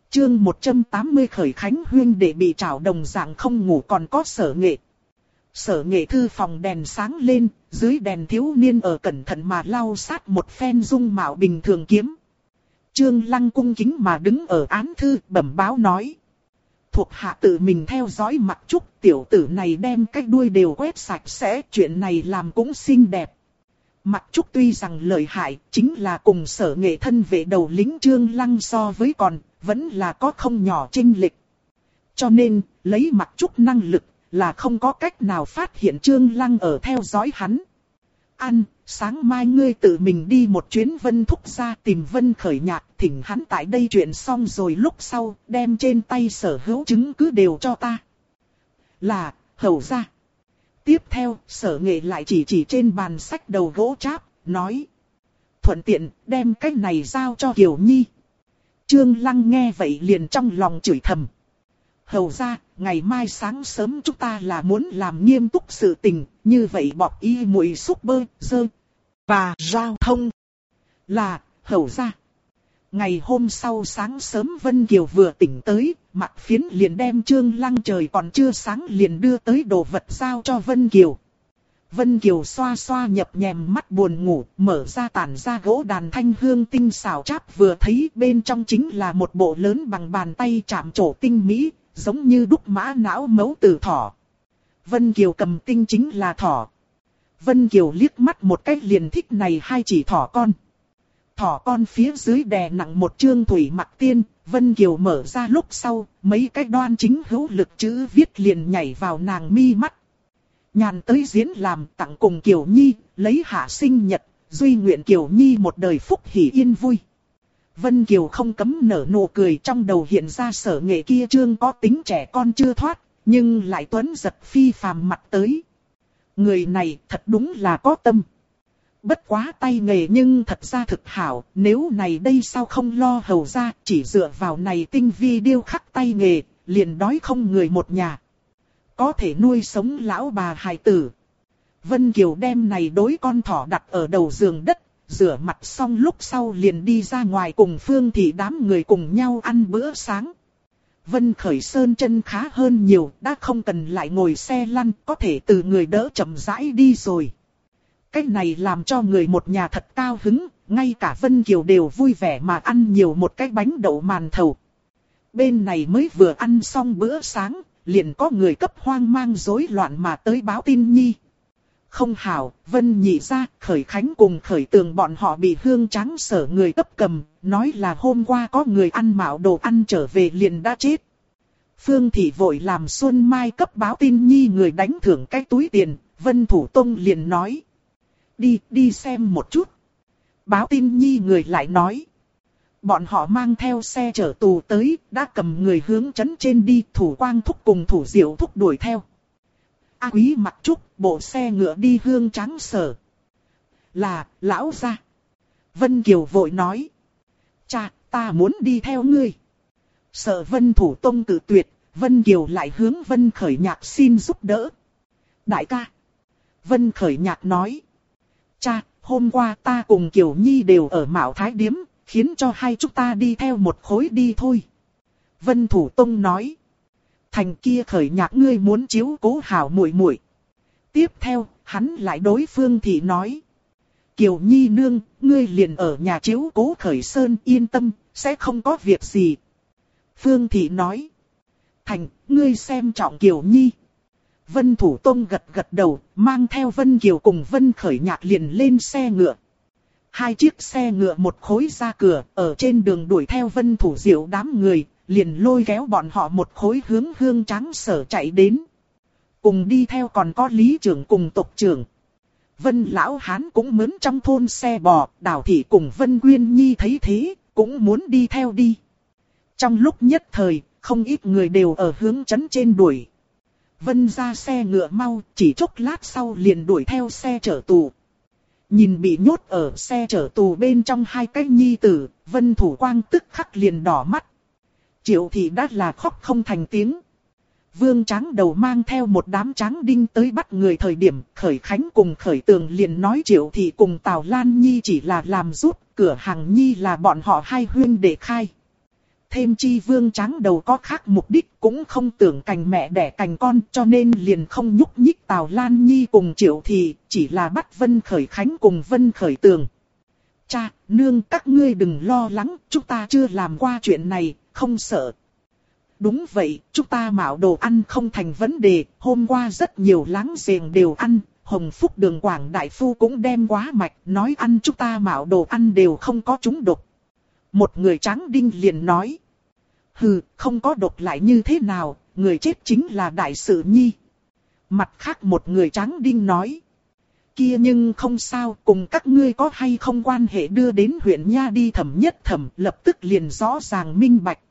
Chương 180 khởi khánh huyên để bị trảo đồng dạng không ngủ còn có Sở Nghệ. Sở Nghệ thư phòng đèn sáng lên, dưới đèn thiếu niên ở cẩn thận mà lau sát một phen dung mạo bình thường kiếm. Trương Lăng cung kính mà đứng ở án thư bẩm báo nói. Thuộc hạ tự mình theo dõi Mặc Trúc, tiểu tử này đem cái đuôi đều quét sạch sẽ, chuyện này làm cũng xinh đẹp. Mặc Trúc tuy rằng lợi hại, chính là cùng Sở Nghệ thân vệ đầu lính Trương Lăng so với còn, vẫn là có không nhỏ chênh lệch. Cho nên, lấy Mặc Trúc năng lực, là không có cách nào phát hiện Trương Lăng ở theo dõi hắn. Sáng mai ngươi tự mình đi một chuyến Vân Thúc ra tìm Vân Khởi Nhạc, thỉnh hắn tại đây chuyện xong rồi lúc sau, đem trên tay sở hữu chứng cứ đều cho ta. Là, hầu ra. Tiếp theo, Sở Nghệ lại chỉ trên bàn sách đầu gỗ cháp, nói. Thuận tiện, đem cái này giao cho Kiều Nhi. Trương Lăng nghe vậy liền trong lòng chửi thầm. Hầu ra, ngày mai sáng sớm chúng ta là muốn làm nghiêm túc sự tình, như vậy bọc y muội xúc bơ, dơ, và giao thông. Là, hầu ra. Ngày hôm sau sáng sớm Vân Kiều vừa tỉnh tới, Mạc Phiến liền đem Trương Lăng trời còn chưa sáng liền đưa tới đồ vật giao cho Vân Kiều. Vân Kiều xoa xoa nhập nhèm mắt buồn ngủ, mở ra tản ra gỗ đàn thanh hương tinh xảo cháp vừa thấy bên trong chính là một bộ lớn bằng bàn tay chạm trổ tinh mỹ, giống như đúc mã não mấu từ thỏ. Vân Kiều cầm tinh chính là thỏ. Vân Kiều liếc mắt một cái liền thích này hai chỉ thỏ con. Thỏ con phía dưới đè nặng một chương thủy mặc tiên, Vân Kiều mở ra lúc sau, mấy cái đoan chính hữu lực chữ viết liền nhảy vào nàng mi mắt. Nhàn tới diễn làm tặng cùng Kiều Nhi, lấy hạ sinh nhật, duy nguyện Kiều Nhi một đời phúc hỷ yên vui. Vân Kiều không cấm nở nụ cười, trong đầu hiện ra Sở Nghệ kia trương có tính trẻ con chưa thoát, nhưng lại tuấn giật phi phàm mặt tới. Người này thật đúng là có tâm. Bất quá tay nghề nhưng thật ra thực hảo, nếu này đây sao không lo hầu ra, chỉ dựa vào này tinh vi điêu khắc tay nghề, liền đói không người một nhà. Có thể nuôi sống lão bà hài tử. Vân Kiều đem này đối con thỏ đặt ở đầu giường đất, rửa mặt xong lúc sau liền đi ra ngoài cùng Phương Thị đám người cùng nhau ăn bữa sáng. Vân Khởi Sơn chân khá hơn nhiều, đã không cần lại ngồi xe lăn, có thể từ người đỡ chậm rãi đi rồi. Cái này làm cho người một nhà thật cao hứng, ngay cả Vân Kiều đều vui vẻ mà ăn nhiều một cái bánh đậu màn thầu. Bên này mới vừa ăn xong bữa sáng, liền có người cấp hoang mang rối loạn mà tới báo tin nhi. Không hảo, Vân Nhị gia, Khởi Khánh cùng Khởi Tường bọn họ bị Hương Tráng Sở người cấp cầm, nói là hôm qua có người ăn mạo đồ ăn trở về liền đã chết. Phương Thị vội làm Xuân Mai cấp báo tin nhi người đánh thưởng cái túi tiền, Vân Thủ Tông liền nói. Đi xem một chút. Báo tin nhi người lại nói. Bọn họ mang theo xe chở tù tới, đã cầm người hướng trấn trên đi, Thủ Quang Thúc cùng Thủ Diệu Thúc đuổi theo. A Quý Mặc Trúc, bộ xe ngựa đi Hương Tráng Sở. Là, lão gia. Vân Kiều vội nói. Cha, ta muốn đi theo ngươi. Sợ Vân Thủ Tông cự tuyệt, Vân Kiều lại hướng Vân Khởi Nhạc xin giúp đỡ. Đại ca. Vân Khởi Nhạc nói. Cha, hôm qua ta cùng Kiều Nhi đều ở Mạo Thái Điếm, khiến cho hai chúng ta đi theo một khối đi thôi. Vân Thủ Tông nói. Thành kia Khởi Nhạc ngươi muốn chiếu cố hảo muội muội. Tiếp theo, hắn lại đối Phương Thị nói. Kiều Nhi nương, ngươi liền ở nhà chiếu cố Khởi Sơn yên tâm, sẽ không có việc gì. Phương Thị nói. Thành, ngươi xem trọng Kiều Nhi. Vân Thủ Tông gật gật đầu, mang theo Vân Kiều cùng Vân Khởi Nhạc liền lên xe ngựa. Hai chiếc xe ngựa một khối ra cửa, ở trên đường đuổi theo Vân Thủ Diệu đám người, liền lôi kéo bọn họ một khối hướng Hương Tráng Sở chạy đến. Cùng đi theo còn có Lý trưởng cùng tộc trưởng. Vân Lão Hán cũng mướn trong thôn xe bò, Đào Thị cùng Vân Quyên Nhi thấy thế, cũng muốn đi theo đi. Trong lúc nhất thời, không ít người đều ở hướng trấn trên đuổi. Vân ra xe ngựa mau, chỉ chốc lát sau liền đuổi theo xe chở tù. Nhìn bị nhốt ở xe chở tù bên trong hai cái nhi tử, Vân Thủ Quang tức khắc liền đỏ mắt. Triệu Thị đã là khóc không thành tiếng. Vương Tráng Đầu mang theo một đám tráng đinh tới bắt người thời điểm, Khởi Khánh cùng Khởi Tường liền nói Triệu Thị cùng Tào Lan Nhi chỉ là làm giúp, cửa hàng Nhi là bọn họ hai huynh đệ khai. Thêm chi Vương Tráng Đầu có khác mục đích, cũng không tưởng cành mẹ đẻ cành con, cho nên liền không nhúc nhích Tào Lan Nhi cùng Triệu Thị, chỉ là bắt Vân Khởi Khánh cùng Vân Khởi Tường. Cha, nương các ngươi đừng lo lắng, chúng ta chưa làm qua chuyện này, không sợ. Đúng vậy, chúng ta mạo đồ ăn không thành vấn đề, hôm qua rất nhiều láng giềng đều ăn, Hồng Phúc Đường Quảng Đại Phu cũng đem quá mạch, nói ăn chúng ta mạo đồ ăn đều không có trúng độc. Một người tráng đinh liền nói. Hừ, không có độc lại như thế nào, người chết chính là đại sự nhi. Mặt khác một người tráng đinh nói. Kia nhưng không sao, cùng các ngươi có hay không quan hệ đưa đến huyện Nha đi thẩm nhất thẩm, lập tức liền rõ ràng minh bạch.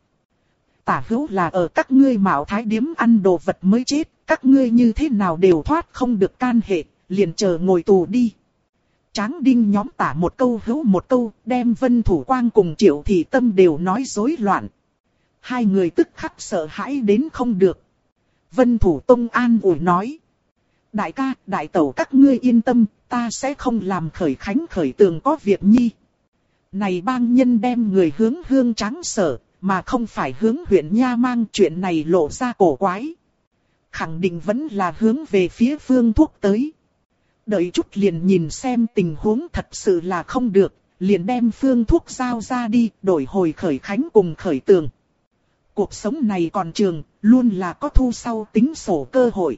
Tả hữu là ở các ngươi mạo thái điếm ăn đồ vật mới chết, các ngươi như thế nào đều thoát không được can hệ, liền chờ ngồi tù đi. Tráng đinh nhóm tả một câu hữu một câu, đem Vân Thủ Quang cùng Triệu Thị Tâm đều nói rối loạn. Hai người tức khắc sợ hãi đến không được. Vân Thủ Tông an ủi nói. Đại ca, đại tẩu các ngươi yên tâm, ta sẽ không làm Khởi Khánh Khởi Tường có việc nhi. Này bang nhân đem người hướng Hương Tráng Sở, mà không phải hướng huyện Nha Mang, chuyện này lộ ra cổ quái. Khẳng định vẫn là hướng về phía Phương Thuốc tới. Đợi chút liền nhìn xem tình huống thật sự là không được, liền đem Phương Thuốc giao ra đi, đổi hồi Khởi Khánh cùng Khởi Tường. Cuộc sống này còn trường, luôn là có thu sau tính sổ cơ hội.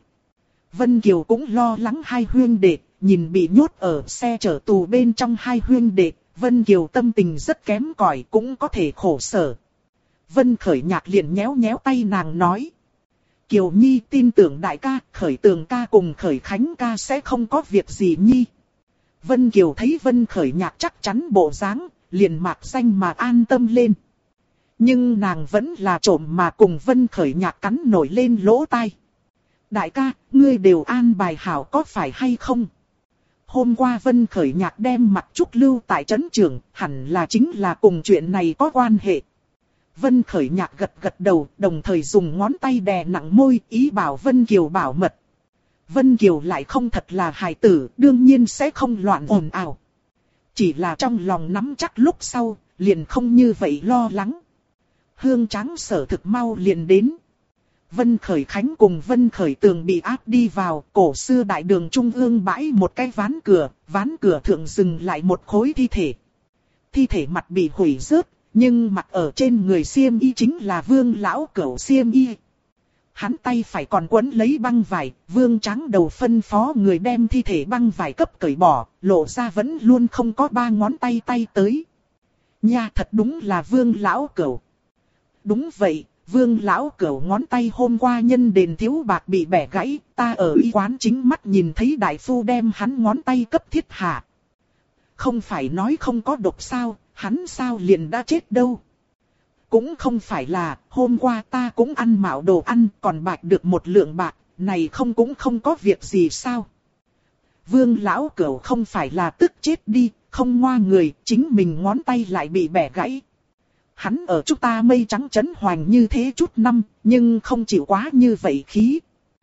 Vân Kiều cũng lo lắng hai huynh đệ, nhìn bị nhốt ở xe chở tù bên trong hai huynh đệ, Vân Kiều tâm tình rất kém cỏi, cũng có thể khổ sở. Vân Khởi Nhạc liền nhéo nhéo tay nàng nói. Kiều Nhi tin tưởng đại ca, Khởi Tường ca cùng Khởi Khánh ca sẽ không có việc gì nhi. Vân Kiều thấy Vân Khởi Nhạc chắc chắn bộ dáng, liền mạc danh mà an tâm lên. Nhưng nàng vẫn là trộm mà cùng Vân Khởi Nhạc cắn nổi lên lỗ tai. Đại ca, ngươi đều an bài hảo có phải hay không? Hôm qua Vân Khởi Nhạc đem mặt Trúc lưu tại trấn trưởng, hẳn là chính là cùng chuyện này có quan hệ. Vân Khởi Nhạc gật gật đầu, đồng thời dùng ngón tay đè nặng môi, ý bảo Vân Kiều bảo mật. Vân Kiều lại không thật là hài tử, đương nhiên sẽ không loạn ồn ào. Chỉ là trong lòng nắm chắc lúc sau, liền không như vậy lo lắng. Hương Tráng Sở thực mau liền đến. Vân Khởi Khánh cùng Vân Khởi Tường bị áp đi vào, cổ xưa đại đường trung ương bãi một cái ván cửa thượng dừng lại một khối thi thể. Thi thể mặt bị hủy rớt, nhưng mặt ở trên người xiêm y chính là Vương lão cẩu xiêm y. Hắn tay phải còn quấn lấy băng vải, Vương Tráng Đầu phân phó người đem thi thể băng vải cấp cởi bỏ, lộ ra vẫn luôn không có ba ngón tay tới. Nha, thật đúng là Vương lão cẩu. Đúng vậy, Vương lão cẩu ngón tay hôm qua nhân đền thiếu bạc bị bẻ gãy, ta ở y quán chính mắt nhìn thấy đại phu đem hắn ngón tay cấp thiết hạ. Không phải nói không có độc sao, hắn sao liền đã chết đâu. Cũng không phải là, hôm qua ta cũng ăn mạo đồ ăn, còn bạch được một lượng bạc, này cũng không có việc gì sao. Vương lão cẩu không phải là tức chết đi, không ngoa người, chính mình ngón tay lại bị bẻ gãy. Hắn ở chúng ta mây trắng trấn hoành như thế chút năm, nhưng không chịu quá như vậy khí.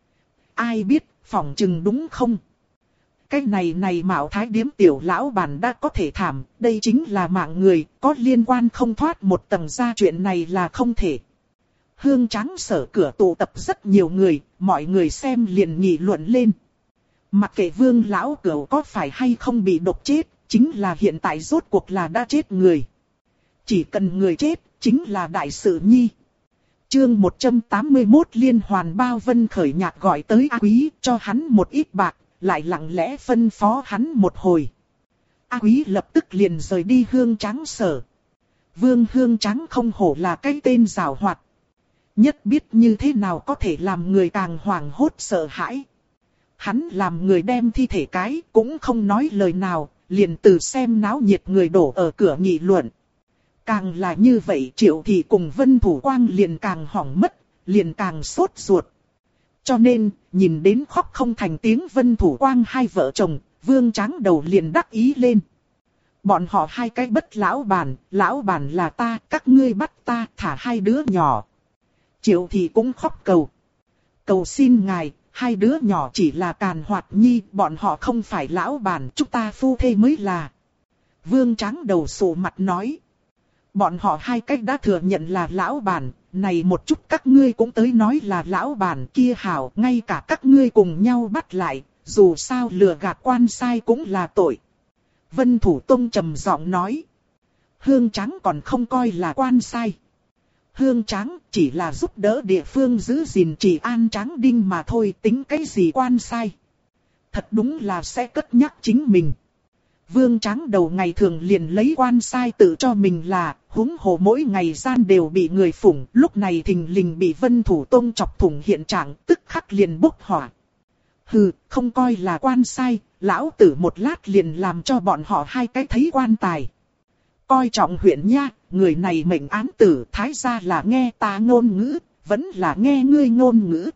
Ai biết, phỏng chừng đúng không? Cái này mạo thái điếm tiểu lão bản đã có thể thảm, đây chính là mạng người, có liên quan không thoát một tầng ra chuyện này là không thể. Hương Tráng Sở cửa tụ tập rất nhiều người, mọi người xem liền nghị luận lên. Mặc kệ Vương lão cẩu có phải hay không bị độc chết, chính là hiện tại rốt cuộc là đã chết người. Chỉ cần người chết, chính là đại sự nhi. Chương 181 liên hoàn bao. Vân Khởi Nhạc gọi tới A Quý, cho hắn một ít bạc, lại lặng lẽ phân phó hắn một hồi. A Quý lập tức liền rời đi Hương Tráng Sở. Vương Hương Tráng không hổ là cái tên giàu hoạt. Nhất biết như thế nào có thể làm người càng hoảng hốt sợ hãi. Hắn làm người đem thi thể cái, cũng không nói lời nào, liền từ xem náo nhiệt người đổ ở cửa nghị luận. Càng là như vậy Triệu Thị cùng Vân Thủ Quang liền càng hỏng mất, liền càng sốt ruột. Cho nên, nhìn đến khóc không thành tiếng Vân Thủ Quang hai vợ chồng, Vương Tráng Đầu liền đắc ý lên. Bọn họ hai cái bất lão bản là ta, các ngươi bắt ta thả hai đứa nhỏ. Triệu Thị cũng khóc cầu. Cầu xin ngài, hai đứa nhỏ chỉ là càn hoạt nhi, bọn họ không phải lão bản, chúng ta phu thê mới là. Vương Tráng Đầu sụ mặt nói. Bọn họ hai cách đã thừa nhận là lão bản, này một chút các ngươi cũng tới nói là lão bản kia hảo, ngay cả các ngươi cùng nhau bắt lại, dù sao lừa gạt quan sai cũng là tội. Vân Thủ Tông trầm giọng nói. Hương Tráng còn không coi là quan sai. Hương Tráng chỉ là giúp đỡ địa phương giữ gìn trị an Tráng Đinh mà thôi, tính cái gì quan sai. Thật đúng là sẽ cất nhắc chính mình. Vương Tráng đầu ngày thường liền lấy quan sai tự cho mình là, huống hồ mỗi ngày gian đều bị người phủng, lúc này thình lình bị Vân Thủ Tông chọc thủng hiện trạng, tức khắc liền bốc hỏa. Hừ, không coi là quan sai, lão tử một lát liền làm cho bọn họ hai cái thấy quan tài. Coi trọng huyện nha, người này mệnh án tử, thái ra là nghe ta ngôn ngữ, vẫn là nghe ngươi ngôn ngữ.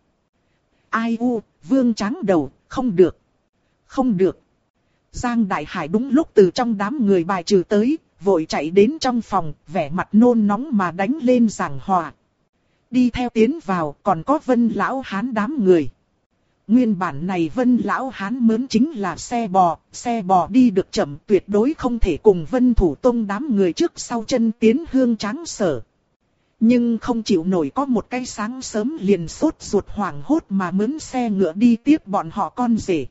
Ai u, Vương Tráng đầu, không được. Không được. Giang Đại Hải đúng lúc từ trong đám người bài trừ tới, vội chạy đến trong phòng, vẻ mặt nôn nóng mà đánh lên giảng hòa. Đi theo tiến vào, còn có Vân Lão Hán đám người. Nguyên bản này Vân Lão Hán mướn chính là xe bò đi được chậm, tuyệt đối không thể cùng Vân Thủ Tông đám người trước sau chân tiến Hương Tráng sở. Nhưng không chịu nổi có một cái sáng sớm liền sốt ruột hoảng hốt mà mướn xe ngựa đi tiếp bọn họ con rể.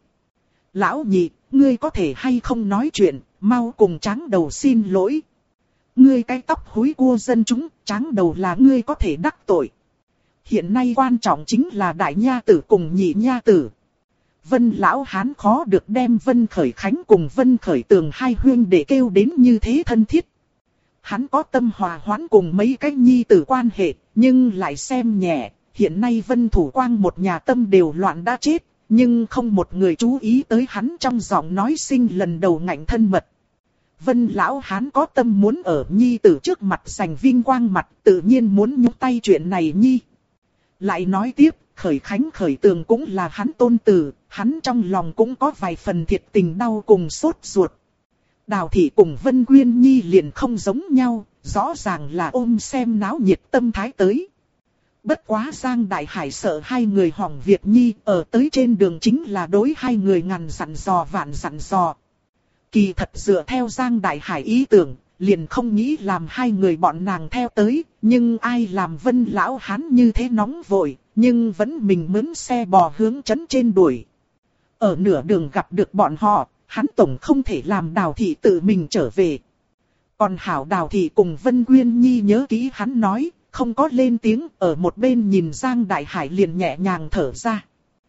Lão nhị, ngươi có thể hay không nói chuyện, mau cùng Tráng Đầu xin lỗi. Ngươi cái tóc húi cua dân chúng, Tráng Đầu là ngươi có thể đắc tội. Hiện nay quan trọng chính là đại nha tử cùng nhị nha tử. Vân Lão Hán khó được đem Vân Khởi Khánh cùng Vân Khởi Tường hai huynh để kêu đến như thế thân thiết. Hắn có tâm hòa hoãn cùng mấy cái nhi tử quan hệ, nhưng lại xem nhẹ. Hiện nay Vân Thủ Quang một nhà tâm đều loạn đã chết, nhưng không một người chú ý tới hắn trong giọng nói sinh lần đầu ngạnh thân mật. Vân Lão Hán có tâm muốn ở nhi tử trước mặt giành vinh quang mặt, tự nhiên muốn nhúng tay chuyện này nhi. Lại nói tiếp, Khởi Khánh Khởi Tường cũng là hắn tôn tử, hắn trong lòng cũng có vài phần thiệt tình đau cùng sốt ruột. Đào Thị cùng Vân Quyên Nhi liền không giống nhau, rõ ràng là ôm xem náo nhiệt tâm thái tới. Bất quá Giang Đại Hải sợ hai người hỏng việc nhi, ở tới trên đường chính là đối hai người ngàn dặn dò vạn dặn dò. Kỳ thật dựa theo Giang Đại Hải ý tưởng, liền không nghĩ làm hai người bọn nàng theo tới, nhưng ai làm Vân Lão Hán như thế nóng vội, nhưng vẫn mình mướn xe bò hướng trấn trên đuổi. Ở nửa đường gặp được bọn họ, hắn tổng không thể làm Đào Thị tự mình trở về. Còn hảo Đào Thị cùng Vân Quyên Nhi nhớ kỹ hắn nói, không có lên tiếng, ở một bên nhìn Giang Đại Hải liền nhẹ nhàng thở ra.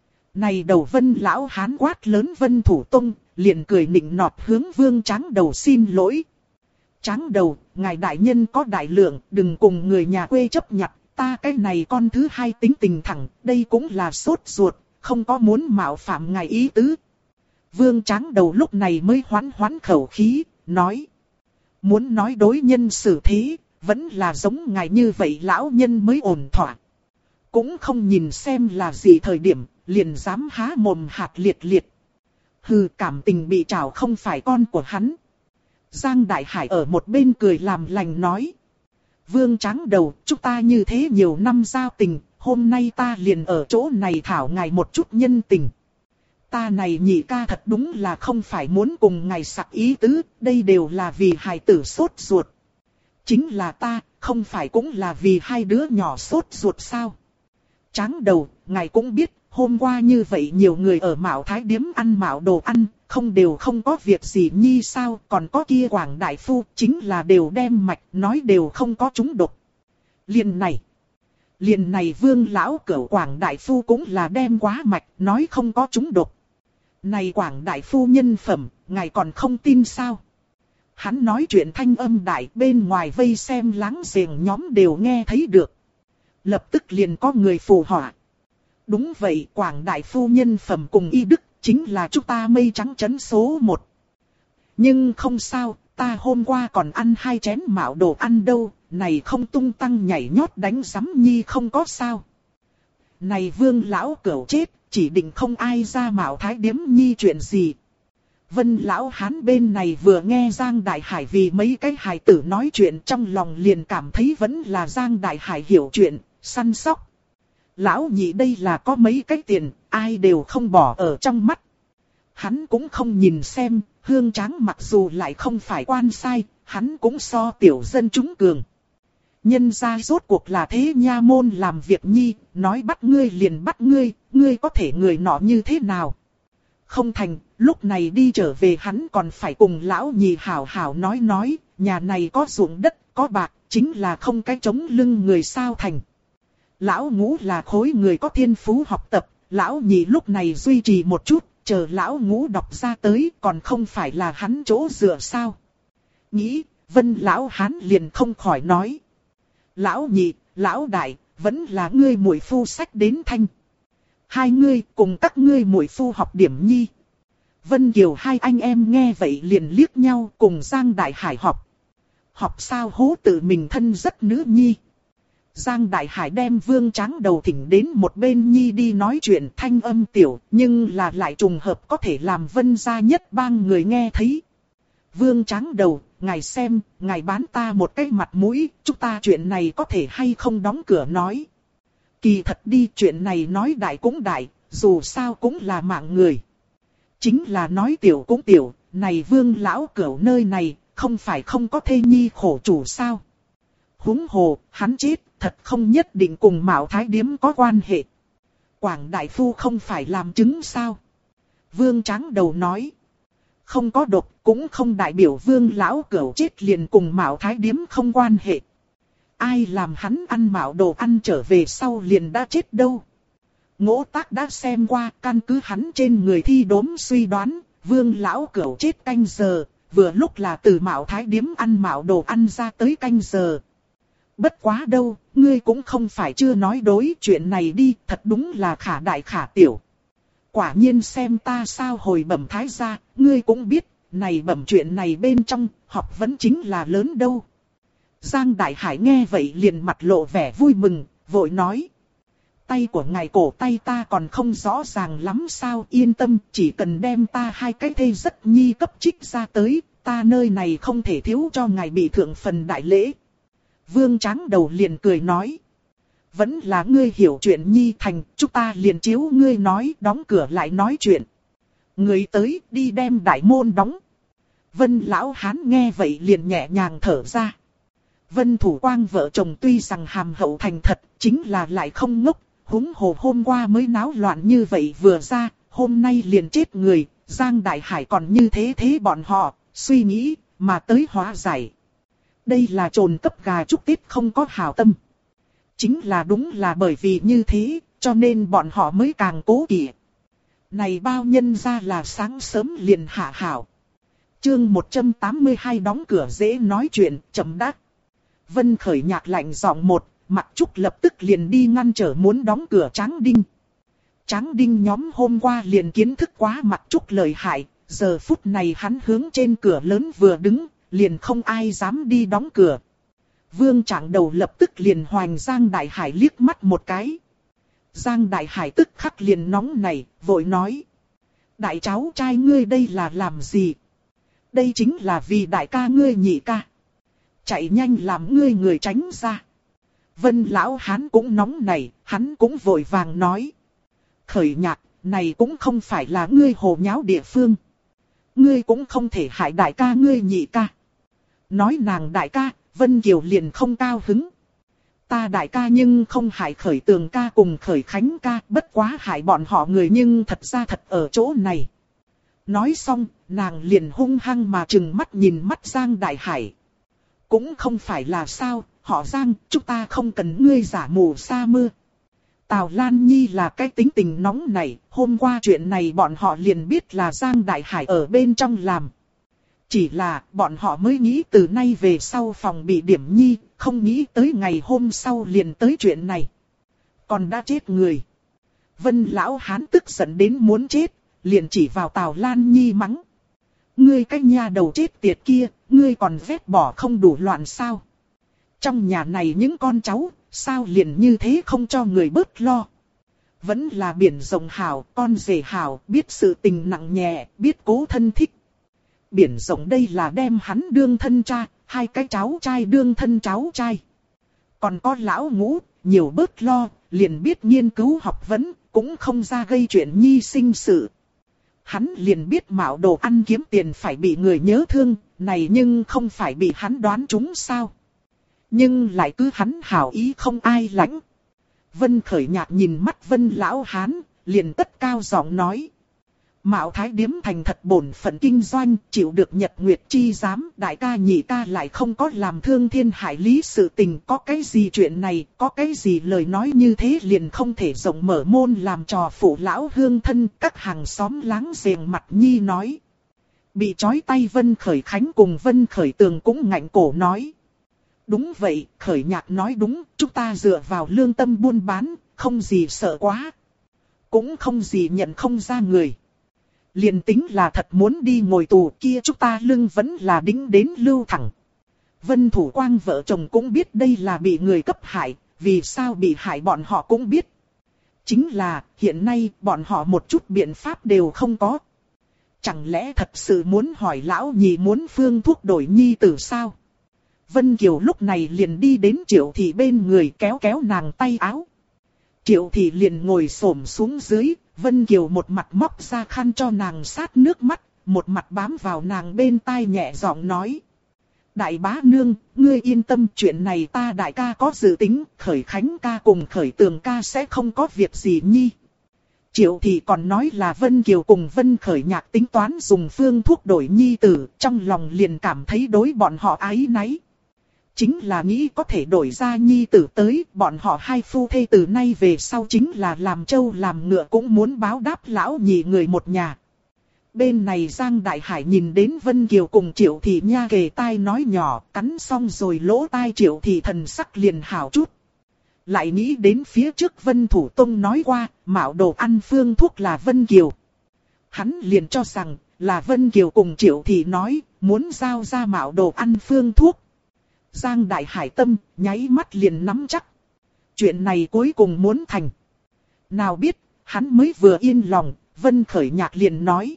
Này đầu Vân Lão Hán quát lớn Vân Thủ Tông, liền cười nịnh nọt hướng Vương Tráng Đầu xin lỗi. Tráng Đầu, ngài đại nhân có đại lượng, đừng cùng người nhà quê chấp nhặt, ta cái này con thứ hai tính tình thẳng, đây cũng là sốt ruột, không có muốn mạo phạm ngài ý tứ. Vương Tráng Đầu lúc này mới hoán khẩu khí, nói. Muốn nói đối nhân xử thế, vẫn là giống ngài như vậy lão nhân mới ổn thỏa. Cũng không nhìn xem là gì thời điểm, liền dám há mồm hạt liệt liệt. Hừ, cảm tình bị trảo không phải con của hắn. Giang Đại Hải ở một bên cười làm lành nói. Vương Tráng Đầu, chúng ta như thế nhiều năm giao tình, hôm nay ta liền ở chỗ này thảo ngài một chút nhân tình. Ta này nhị ca thật đúng là không phải muốn cùng ngài sặc ý tứ, đây đều là vì hài tử sốt ruột. Chính là ta, không phải cũng là vì hai đứa nhỏ sốt ruột sao? Tráng Đầu, ngài cũng biết, hôm qua như vậy nhiều người ở Mạo Thái Điếm ăn mạo đồ ăn, không đều không có việc gì nhi sao, còn có kia Quảng Đại Phu, chính là đều đem mạch, nói đều không có trúng độc. Liền này Vương Lão Cẩu Quảng Đại Phu cũng là đem quá mạch, nói không có trúng độc. Này Quảng Đại Phu nhân phẩm, ngài còn không tin sao? Hắn nói chuyện thanh âm đại, bên ngoài vây xem láng giềng nhóm đều nghe thấy được. Lập tức liền có người phù họa. Đúng vậy, Quảng Đại Phu nhân phẩm cùng y đức, chính là chúng ta mây trắng trấn số 1. Nhưng không sao, ta hôm qua còn ăn 2 chén mạo đồ ăn đâu, này không tung tăng nhảy nhót đánh sắm nhi không có sao. Này Vương Lão Cẩu chết, chỉ định không ai ra Mạo Thái Điếm nhi chuyện gì. Vân Lão Hán bên này vừa nghe Giang Đại Hải vì mấy cái hài tử nói chuyện, trong lòng liền cảm thấy vẫn là Giang Đại Hải hiểu chuyện, săn sóc. Lão nhị đây là có mấy cái tiền, ai đều không bỏ ở trong mắt. hắn cũng không nhìn xem, Hương Tráng mặc dù lại không phải quan sai, hắn cũng so tiểu dân chúng cường. Nhân gia rốt cuộc là thế nha môn làm việc nhi, nói bắt ngươi liền bắt ngươi có thể người nọ như thế nào? Không thành, lúc này đi trở về hắn còn phải cùng lão nhị hảo hảo nói, nhà này có ruộng đất, có bạc, chính là không cái chống lưng người sao thành. Lão Ngũ là khối người có thiên phú học tập, lão nhị lúc này duy trì một chút, chờ lão Ngũ đọc ra tới còn không phải là hắn chỗ dựa sao. Nghĩ, Vân lão hán liền không khỏi nói. Lão nhị, lão đại, vẫn là ngươi muội phu sách đến thanh. Hai ngươi cùng các ngươi muội phu học điểm nhi. Vân Kiều hai anh em nghe vậy liền liếc nhau cùng Giang Đại Hải học. Học sao hố tự mình thân rất nữ nhi. Giang Đại Hải đem Vương Tráng Đầu thỉnh đến một bên nhi đi nói chuyện thanh âm tiểu, nhưng là lại trùng hợp có thể làm Vân gia nhất bang người nghe thấy. Vương Tráng Đầu, ngài xem, ngài bán ta một cái mặt mũi, chúng ta chuyện này có thể hay không đóng cửa nói. Kỳ thật đi, chuyện này nói đại cũng đại, dù sao cũng là mạng người. Chính là nói tiểu cũng tiểu, này Vương lão cửu nơi này, không phải không có thê nhi khổ chủ sao. Huống hồ, hắn chết, thật không nhất định cùng Mạo Thái Điếm có quan hệ. Quảng đại phu không phải làm chứng sao? Vương Tráng Đầu nói. Không có độc, cũng không đại biểu Vương lão cửu chết liền cùng Mạo Thái Điếm không quan hệ. Ai làm hắn ăn mạo đồ ăn trở về sau liền đã chết đâu. Ngỗ Tác đã xem qua, căn cứ hắn trên người thi đốm suy đoán, Vương lão cửu chết canh giờ, vừa lúc là từ Mạo Thái Điếm ăn mạo đồ ăn ra tới canh giờ. Bất quá đâu, ngươi cũng không phải chưa nói đối chuyện này đi, thật đúng là khả đại khả tiểu. Quả nhiên xem ta sao hồi bẩm thái gia, ngươi cũng biết, này bẩm chuyện này bên trong, học vấn chính là lớn đâu. Giang Đại Hải nghe vậy liền mặt lộ vẻ vui mừng, vội nói. Tay của ngài cổ tay ta còn không rõ ràng lắm sao, yên tâm, chỉ cần đem ta hai cái thê rất nhi cấp trích ra tới, ta nơi này không thể thiếu cho ngài bị thượng phần đại lễ. Vương Tráng Đầu liền cười nói. Vẫn là ngươi hiểu chuyện nhi thành, chúng ta liền chiếu ngươi nói, đóng cửa lại nói chuyện. Người tới, đi đem đại môn đóng. Vân lão hán nghe vậy liền nhẹ nhàng thở ra. Vân Thủ Quang vợ chồng tuy rằng hàm hậu thành thật, chính là lại không ngốc, huống hồ hôm qua mới náo loạn như vậy vừa ra, hôm nay liền chết người, Giang Đại Hải còn như thế bọn họ, suy nghĩ, mà tới hóa giải. Đây là trồn cấp gà chúc Tết không có hảo tâm. Chính là đúng là bởi vì như thế, cho nên bọn họ mới càng cố kỵ. Này bao nhân ra là sáng sớm liền hạ hảo. Chương 182 đóng cửa dễ nói chuyện, chậm đắc. Vân Khởi nhạc lạnh giọng một, Mặc Trúc lập tức liền đi ngăn trở muốn đóng cửa Tráng Đinh. Tráng Đinh nhóm hôm qua liền kiến thức quá Mặc Trúc lợi hại, giờ phút này hắn hướng trên cửa lớn vừa đứng, liền không ai dám đi đóng cửa. Vương Trạng Đầu lập tức liền hoành Giang Đại Hải liếc mắt một cái. Giang Đại Hải tức khắc liền nóng nảy, vội nói. Đại cháu trai ngươi đây là làm gì? Đây chính là vì đại ca ngươi nhị ca. Chạy nhanh làm ngươi người tránh ra. Vân lão hán cũng nóng nảy, hắn cũng vội vàng nói. Khởi nhạc, này cũng không phải là ngươi hồ nháo địa phương. Ngươi cũng không thể hại đại ca ngươi nhị ca. Nói nàng đại ca, Vân Kiều liền không cao hứng. Ta đại ca nhưng không hại Khởi Tường ca cùng Khởi Khánh ca, bất quá hại bọn họ người nhưng thật ra thật ở chỗ này. Nói xong, nàng liền hung hăng mà trừng mắt nhìn mắt Giang Đại Hải. Cũng không phải là sao, họ Giang, chúng ta không cần ngươi giả mù sa mưa. Tào Lan Nhi là cái tính tình nóng này, hôm qua chuyện này bọn họ liền biết là Giang Đại Hải ở bên trong làm. Chỉ là bọn họ mới nghĩ từ nay về sau phòng bị điểm nhi, không nghĩ tới ngày hôm sau liền tới chuyện này. Còn đã chết người. Vân lão hán tức giận đến muốn chết, liền chỉ vào Tào Lan Nhi mắng. Ngươi cái nhà đầu chết tiệt kia, ngươi còn vét bỏ không đủ loạn sao? Trong nhà này những con cháu, sao liền như thế không cho người bớt lo? Vẫn là biển rộng hảo, con rể hảo, biết sự tình nặng nhẹ, biết cố thân thích. Biển rộng đây là đem hắn đương thân cha, hai cái cháu trai đương thân cháu trai. Còn có lão Ngũ, nhiều bớt lo, liền biết nghiên cứu học vấn, cũng không ra gây chuyện nhi sinh sự. Hắn liền biết Mạo Đồ ăn kiếm tiền phải bị người nhớ thương, này nhưng không phải bị hắn đoán trúng sao. Nhưng lại cứ hắn hảo ý không ai lãnh. Vân Khởi Nhạc nhìn mắt Vân Lão Hán, liền cất cao giọng nói. Mạo Thái Điếm thành thật bổn phận kinh doanh, chịu được Nhật Nguyệt chi giám, đại ca nhị ca lại không có làm thương thiên hại lý sự tình, có cái gì chuyện này, có cái gì lời nói như thế liền không thể rộng mở môn làm trò phụ lão hương thân, các hàng xóm láng giềng mặt nhi nói. Bị trói tay Vân Khởi Khánh cùng Vân Khởi Tường cũng ngạnh cổ nói. Đúng vậy, Khởi Nhạc nói đúng, chúng ta dựa vào lương tâm buôn bán, không gì sợ quá. Cũng không gì nhận không ra người. Liền tính là thật muốn đi ngồi tù kia chúng ta lưng vẫn là đính đến lưu thẳng. Vân Thủ Quang vợ chồng cũng biết đây là bị người cấp hại, vì sao bị hại bọn họ cũng biết. Chính là hiện nay bọn họ một chút biện pháp đều không có. Chẳng lẽ thật sự muốn hỏi lão nhị muốn phương thuốc đổi nhi tử sao? Vân Kiều lúc này liền đi đến Triệu Thị bên người kéo kéo nàng tay áo. Triệu Thị liền ngồi xổm xuống dưới, Vân Kiều một mặt móc ra khăn cho nàng sát nước mắt, một mặt bám vào nàng bên tai nhẹ giọng nói. Đại bá nương, ngươi yên tâm, chuyện này ta đại ca có dự tính, Khởi Khánh ca cùng Khởi Tường ca sẽ không có việc gì nhi. Triệu Thị còn nói là Vân Kiều cùng Vân Khởi Nhạc tính toán dùng phương thuốc đổi nhi tử, trong lòng liền cảm thấy đối bọn họ áy náy. Chính là nghĩ có thể đổi ra nhi tử tới, bọn họ hai phu thê từ nay về sau chính là làm trâu làm ngựa cũng muốn báo đáp lão nhị người một nhà. Bên này Giang Đại Hải nhìn đến Vân Kiều cùng Triệu Thị nha kề tai nói nhỏ, cắn xong rồi lỗ tai Triệu Thị thần sắc liền hảo chút. Lại nghĩ đến phía trước Vân Thủ Tông nói qua, Mạo Đồ ăn phương thuốc là Vân Kiều. Hắn liền cho rằng là Vân Kiều cùng Triệu Thị nói, muốn giao ra Mạo Đồ ăn phương thuốc. Giang Đại Hải tâm, nháy mắt liền nắm chắc. Chuyện này cuối cùng muốn thành. Nào biết, hắn mới vừa yên lòng, Vân Khởi Nhạc liền nói.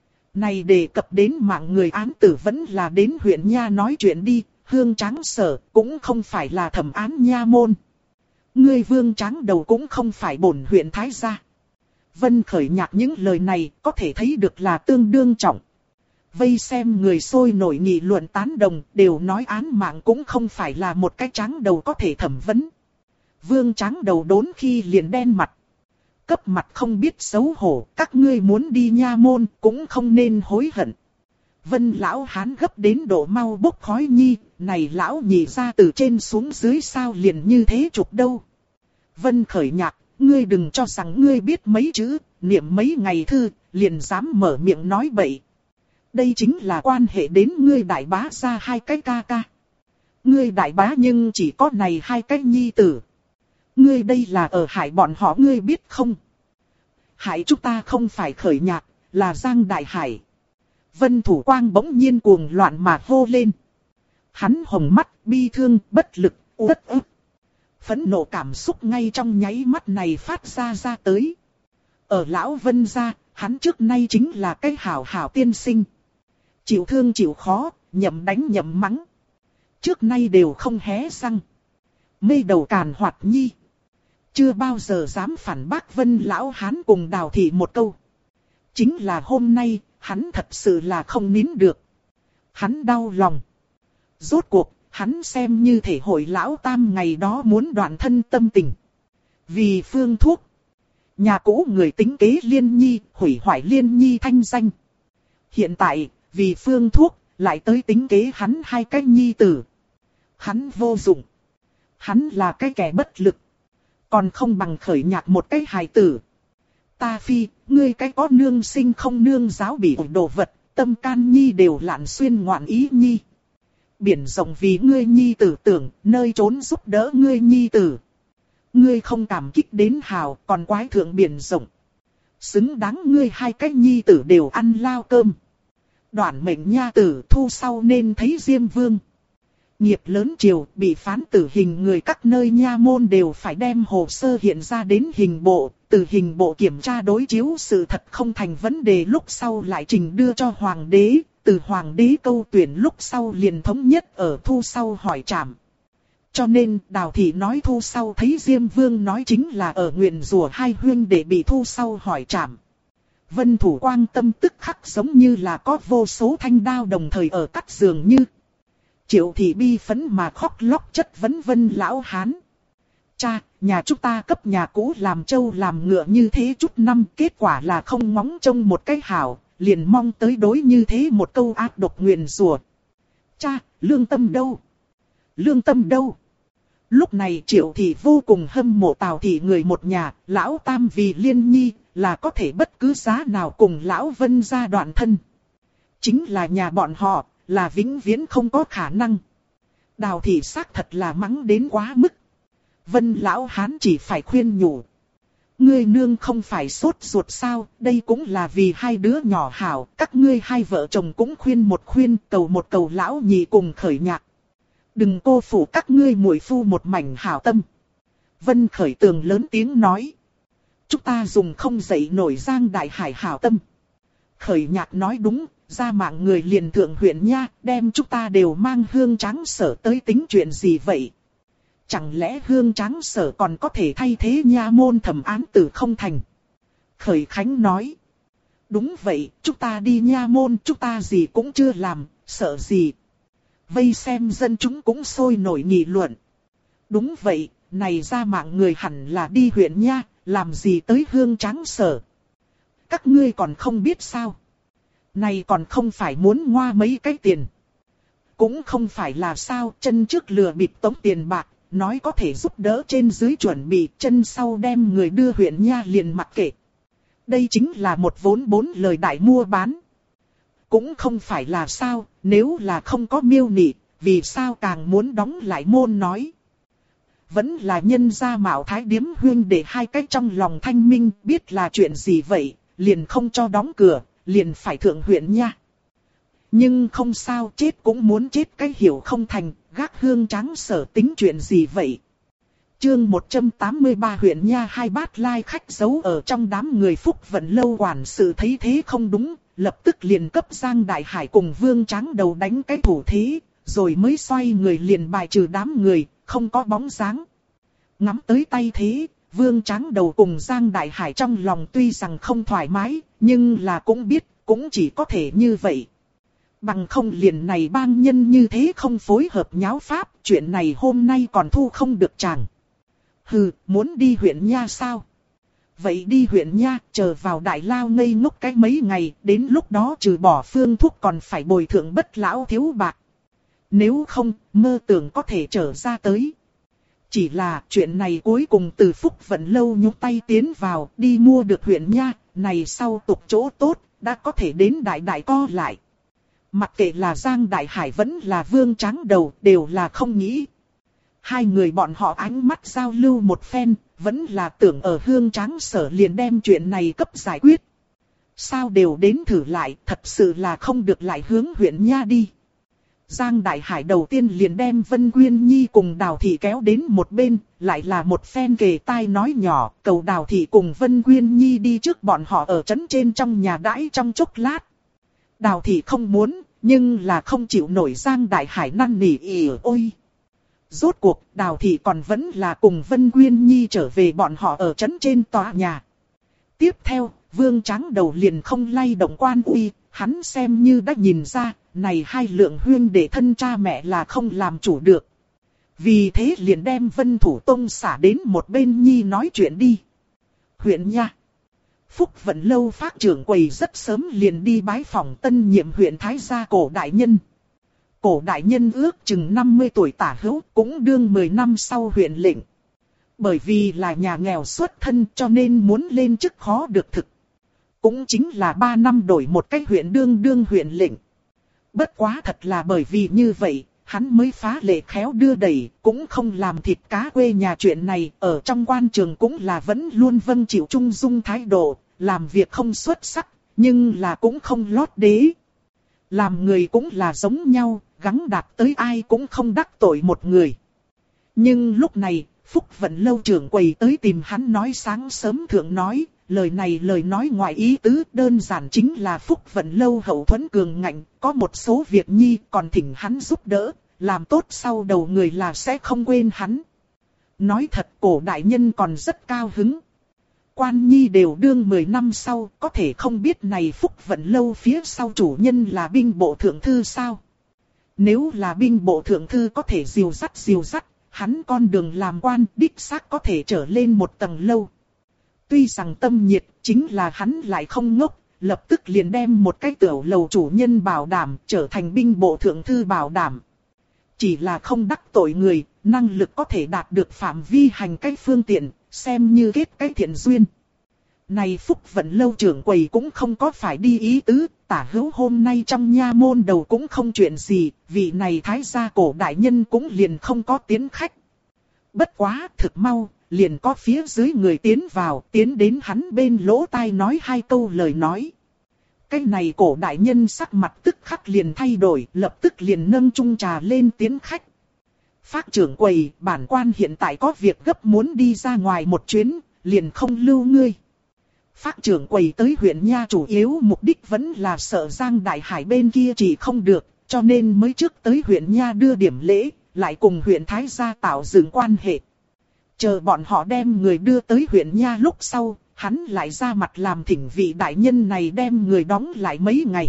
Này đề cập đến mạng người án tử vẫn là đến huyện Nha nói chuyện đi, Hương Tráng Sở cũng không phải là thẩm án Nha môn. Ngươi Vương Tráng Đầu cũng không phải bổn huyện Thái gia. Vân Khởi Nhạc những lời này có thể thấy được là tương đương trọng. Vây xem người sôi nổi nghị luận tán đồng, đều nói án mạng cũng không phải là một cái tráng đầu có thể thẩm vấn. Vương Tráng Đầu đốn khi liền đen mặt. Cấp mặt không biết xấu hổ, các ngươi muốn đi Nha môn cũng không nên hối hận. Vân Lão Hán gấp đến độ mau bốc khói nhi, này lão nhị ra từ trên xuống dưới sao liền như thế chụp đâu. Vân Khởi Nhạc, ngươi đừng cho rằng ngươi biết mấy chữ, niệm mấy ngày thư, liền dám mở miệng nói bậy. Đây chính là quan hệ đến ngươi đại bá ra hai cái ca ca. Ngươi đại bá nhưng chỉ có này hai cái nhi tử. Ngươi đây là ở hại bọn họ ngươi biết không? Hại chúng ta không phải Khởi Nhạc, là Giang Đại Hải. Vân Thủ Quang bỗng nhiên cuồng loạn mà hô lên. Hắn hồng mắt, bi thương, bất lực, uất ức. Phẫn nộ cảm xúc ngay trong nháy mắt này phát ra tới. Ở lão Vân gia, hắn trước nay chính là cái hảo hảo tiên sinh. Chịu thương chịu khó, nhậm đánh nhậm mắng. Trước nay đều không hé răng. Mê đầu càn hoạt nhi. Chưa bao giờ dám phản bác Vân Lão Hán cùng Đào Thị một câu. Chính là hôm nay, hắn thật sự là không nín được. Hắn đau lòng. Rốt cuộc, hắn xem như thể hội Lão Tam ngày đó muốn đoạn thân tâm tình. Vì phương thuốc. Nhà cũ người tính kế Liên Nhi, hủy hoại Liên Nhi thanh danh. Hiện tại, vì phương thuốc, lại tới tính kế hắn hai cái nhi tử. Hắn vô dụng. Hắn là cái kẻ bất lực. Còn không bằng Khởi Nhạc một cái hài tử. Ta phi, ngươi cái có nương sinh không nương giáo bị ổi đồ vật, tâm can nhi đều lạn xuyên ngoạn ý nhi. Biển rộng vì ngươi nhi tử tưởng, nơi trốn giúp đỡ ngươi nhi tử. Ngươi không cảm kích đến hào, còn quái thượng biển rộng. Xứng đáng ngươi hai cái nhi tử đều ăn lao cơm. Đoạn mệnh nha tử thu sau nên thấy Diêm Vương. Nghiệp lớn triều bị phán tử hình người các nơi nha môn đều phải đem hồ sơ hiện ra đến hình bộ. Từ hình bộ kiểm tra đối chiếu sự thật không thành vấn đề lúc sau lại trình đưa cho hoàng đế. Từ hoàng đế câu tuyển lúc sau liền thống nhất ở thu sau hỏi trảm. Cho nên Đào Thị nói thu sau thấy Diêm Vương nói chính là ở nguyền rủa hai huynh để bị thu sau hỏi trảm. Vân Thủ Quang tâm tức khắc giống như là có vô số thanh đao đồng thời ở cắt dường như. Triệu thị bi phấn mà khóc lóc chất vấn Vân lão hán. Cha, nhà chúng ta cấp nhà cũ làm trâu làm ngựa như thế chút năm, kết quả là không ngóng trông một cái hảo, liền mong tới đối như thế một câu ác độc nguyền rủa. Cha, lương tâm đâu? Lương tâm đâu? Lúc này Triệu thị vô cùng hâm mộ Tào thị người một nhà, lão tam vì Liên Nhi, là có thể bất cứ giá nào cùng lão Vân gia đoạn thân. Chính là nhà bọn họ, là vĩnh viễn không có khả năng. Đào thị xác thật là mắng đến quá mức. Vân lão hán chỉ phải khuyên nhủ. Ngươi nương không phải sốt ruột sao, đây cũng là vì hai đứa nhỏ hảo, các ngươi hai vợ chồng cũng khuyên một cầu lão nhị cùng khởi nhạc. Đừng cô phụ các ngươi muội phu một mảnh hảo tâm. Vân Khởi Tường lớn tiếng nói. Chúng ta dùng không dậy nổi Giang Đại Hải hảo tâm. Khởi Nhạc nói đúng, ra mạng người liền thượng huyện nha, đem chúng ta đều mang Hương Tráng Sở tới tính chuyện gì vậy? Chẳng lẽ Hương Tráng Sở còn có thể thay thế nha môn thẩm án tử không thành? Khởi Khánh nói. Đúng vậy, chúng ta đi nha môn, chúng ta gì cũng chưa làm, sợ gì? Vây xem dân chúng cũng sôi nổi nghị luận. Đúng vậy, này ra mạng người hẳn là đi huyện nha, làm gì tới Hương Tráng Sở. Các ngươi còn không biết sao. Này còn không phải muốn ngoa mấy cái tiền. Cũng không phải là sao, chân trước lừa bịp tống tiền bạc, nói có thể giúp đỡ trên dưới chuẩn bị, chân sau đem người đưa huyện nha liền mặc kệ. Đây chính là một vốn bốn lời đại mua bán. Cũng không phải là sao, nếu là không có miêu nị, vì sao càng muốn đóng lại môn nói. Vẫn là nhân gia Mạo Thái Điếm huyên để hai cách trong lòng thanh minh biết là chuyện gì vậy, liền không cho đóng cửa, liền phải thượng huyện nha. Nhưng không sao, chết cũng muốn chết cái hiểu không thành, gác Hương Tráng Sở tính chuyện gì vậy. Chương 183 huyện nha hai bát lai khách giấu ở trong đám người Phúc Vận Lâu quản sự thấy thế không đúng, lập tức liền cấp Giang Đại Hải cùng Vương Tráng Đầu đánh cái thủ thế, rồi mới xoay người liền bài trừ đám người, không có bóng dáng. Ngắm tới tay thế, Vương Tráng Đầu cùng Giang Đại Hải trong lòng tuy rằng không thoải mái, nhưng là cũng biết, cũng chỉ có thể như vậy. Bằng không liền này bang nhân như thế không phối hợp nháo pháp, chuyện này hôm nay còn thu không được chàng. Hừ, muốn đi huyện nha sao? Vậy đi huyện nha, chờ vào đại lao ngây ngốc cái mấy ngày, đến lúc đó trừ bỏ phương thuốc còn phải bồi thường bất lão thiếu bạc. Nếu không, mơ tưởng có thể trở ra tới. Chỉ là chuyện này cuối cùng từ Phúc Vận Lâu nhúc tay tiến vào, đi mua được huyện nha, này sau tục chỗ tốt, đã có thể đến đại đại co lại. Mặc kệ là Giang Đại Hải vẫn là Vương Tráng Đầu, đều là không nghĩ. Hai người bọn họ ánh mắt giao lưu một phen, vẫn là tưởng ở Hương Tráng Sở liền đem chuyện này cấp giải quyết. Sao đều đến thử lại, thật sự là không được lại hướng huyện nha đi. Giang Đại Hải đầu tiên liền đem Vân Quyên Nhi cùng Đào Thị kéo đến một bên, lại là một phen kề tai nói nhỏ, cầu Đào Thị cùng Vân Quyên Nhi đi trước bọn họ ở trấn trên trong nhà đãi trong chốc lát. Đào Thị không muốn, nhưng là không chịu nổi Giang Đại Hải năn nỉ ôi. Rốt cuộc, Đào Thị còn vẫn là cùng Vân Quyên Nhi trở về bọn họ ở trấn trên tòa nhà. Tiếp theo, Vương Tráng Đầu liền không lay động quan uy, hắn xem như đã nhìn ra, này hai lượng huyên để thân cha mẹ là không làm chủ được. Vì thế liền đem Vân Thủ Tông xả đến một bên Nhi nói chuyện đi. Huyện nha. Phúc Vận Lâu phát trưởng quầy rất sớm liền đi bái phỏng tân nhiệm huyện Thái Gia Cổ Đại Nhân. Cổ Đại Nhân ước chừng 50 tuổi tả hữu, cũng đương 10 năm sau huyện lệnh. Bởi vì là nhà nghèo xuất thân cho nên muốn lên chức khó được thực. Cũng chính là 3 năm đổi một cái huyện đương huyện lệnh. Bất quá thật là bởi vì như vậy, hắn mới phá lệ khéo đưa đẩy, cũng không làm thịt cá quê nhà chuyện này, ở trong quan trường cũng là vẫn luôn vâng chịu trung dung thái độ, làm việc không xuất sắc, nhưng là cũng không lót đế. Làm người cũng là giống nhau, gắng đạt tới ai cũng không đắc tội một người. Nhưng lúc này, Phúc Vận Lâu trưởng quầy tới tìm hắn nói sáng sớm thượng nói, lời này lời nói ngoài ý tứ, đơn giản chính là Phúc Vận Lâu hậu thuẫn cường ngạnh, có một số việc nhi còn thỉnh hắn giúp đỡ, làm tốt sau đầu người là sẽ không quên hắn. Nói thật Cổ Đại Nhân còn rất cao hứng. Quan Nhi đều đương 10 năm sau, có thể không biết này Phúc Vận Lâu phía sau chủ nhân là binh bộ thượng thư sao? Nếu là binh bộ thượng thư có thể dìu dắt, hắn con đường làm quan đích xác có thể trở lên một tầng lâu. Tuy rằng tâm nhiệt, chính là hắn lại không ngốc, lập tức liền đem một cái tiểu lầu chủ nhân bảo đảm trở thành binh bộ thượng thư bảo đảm. Chỉ là không đắc tội người, năng lực có thể đạt được phạm vi hành cách phương tiện, xem như kết cái thiện duyên. Này Phúc Vận Lâu trưởng quầy cũng không có phải đi ý tứ, tả hữu hôm nay trong nha môn đầu cũng không chuyện gì, vị này thái gia cổ đại nhân cũng liền không có tiến khách. Bất quá thực mau, liền có phía dưới người tiến vào, tiến đến hắn bên lỗ tai nói 2 câu lời nói. Cái này cổ đại nhân sắc mặt tức khắc liền thay đổi, lập tức liền nâng chung trà lên tiến khách. Phác trưởng quầy, bản quan hiện tại có việc gấp muốn đi ra ngoài một chuyến, liền không lưu ngươi. Phác trưởng quầy tới huyện nha chủ yếu mục đích vẫn là sợ Giang Đại Hải bên kia chỉ không được, cho nên mới trước tới huyện nha đưa điểm lễ, lại cùng huyện Thái gia tạo dựng quan hệ. Chờ bọn họ đem người đưa tới huyện nha lúc sau, hắn lại ra mặt làm thỉnh vị đại nhân này đem người đóng lại mấy ngày.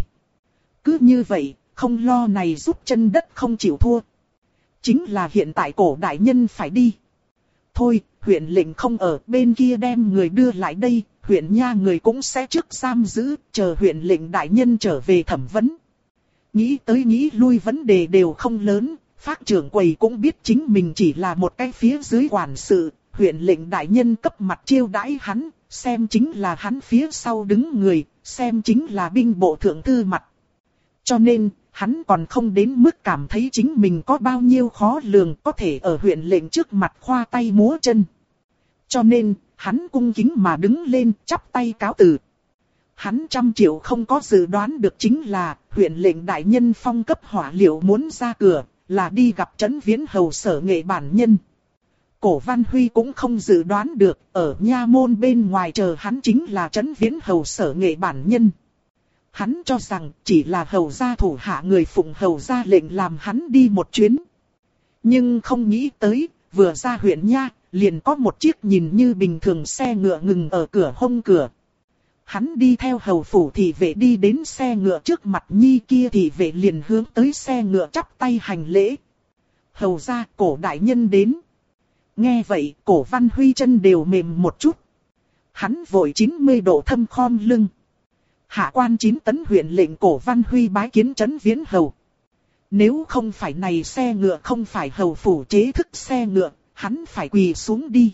Cứ như vậy, không lo này giúp chân đất không chịu thua. Chính là hiện tại cổ đại nhân phải đi. Thôi, huyện lệnh không ở, bên kia đem người đưa lại đây, huyện nha người cũng sẽ trước giam giữ, chờ huyện lệnh đại nhân trở về thẩm vấn. Nghĩ tới nghĩ lui vấn đề đều không lớn, Phác trưởng quầy cũng biết chính mình chỉ là một cái phía dưới quản sự, huyện lệnh đại nhân cấp mặt chiêu đãi hắn, xem chính là hắn phía sau đứng người, xem chính là binh bộ thượng thư mặt. Cho nên, hắn còn không đến mức cảm thấy chính mình có bao nhiêu khó lường có thể ở huyện lệnh trước mặt khoa tay múa chân. Cho nên, hắn cung kính mà đứng lên chắp tay cáo từ. Hắn 100 triệu không có dự đoán được chính là huyện lệnh đại nhân phong cấp hỏa liệu muốn ra cửa, là đi gặp Trấn Viễn Hầu Sở Nghệ bản nhân. Cổ Văn Huy cũng không dự đoán được, ở nha môn bên ngoài chờ hắn chính là Trấn Viễn Hầu Sở Nghệ bản nhân. Hắn cho rằng chỉ là hầu gia thủ hạ người phụng hầu gia lệnh làm hắn đi một chuyến. Nhưng không nghĩ tới, vừa ra huyện nha, liền có một chiếc nhìn như bình thường xe ngựa ngừng ở cửa hông cửa. Hắn đi theo hầu phủ thị vệ đi đến xe ngựa trước mặt nhi kia, thị vệ liền hướng tới xe ngựa chắp tay hành lễ. Hầu gia, cổ đại nhân đến. Nghe vậy, cổ Văn Huy chân đều mềm một chút. Hắn vội 90 độ thâm khom lưng. Hạ quan 9 tấn huyện lệnh cổ Văn Huy bái kiến Trấn Viễn Hầu. Nếu không phải này xe ngựa không phải hầu phủ chế thức xe ngựa, hắn phải quỳ xuống đi.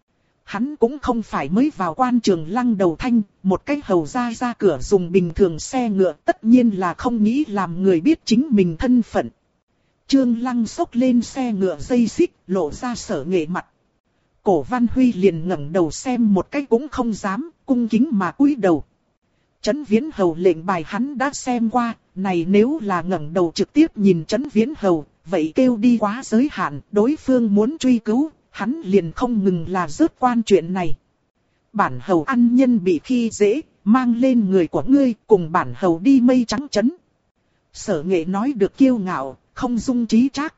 Hắn cũng không phải mới vào quan trường Lăng Đầu Thanh, một cái hầu ra cửa dùng bình thường xe ngựa, tất nhiên là không nghĩ làm người biết chính mình thân phận. Trương Lăng xốc lên xe ngựa dây xích, lộ ra Sở Nghệ mặt. Cổ Văn Huy liền ngẩng đầu xem một cái cũng không dám, cung kính mà cúi đầu. Trấn Viễn Hầu lệnh bài hắn đã xem qua, này nếu là ngẩng đầu trực tiếp nhìn Trấn Viễn Hầu, vậy kêu đi quá giới hạn, đối phương muốn truy cứu, hắn liền không ngừng là rớt quan chuyện này. Bản hầu ăn nhân bị khi dễ, mang lên người của ngươi, cùng bản hầu đi mây trắng trấn. Sở Nghệ nói được kiêu ngạo, không dung trí trác.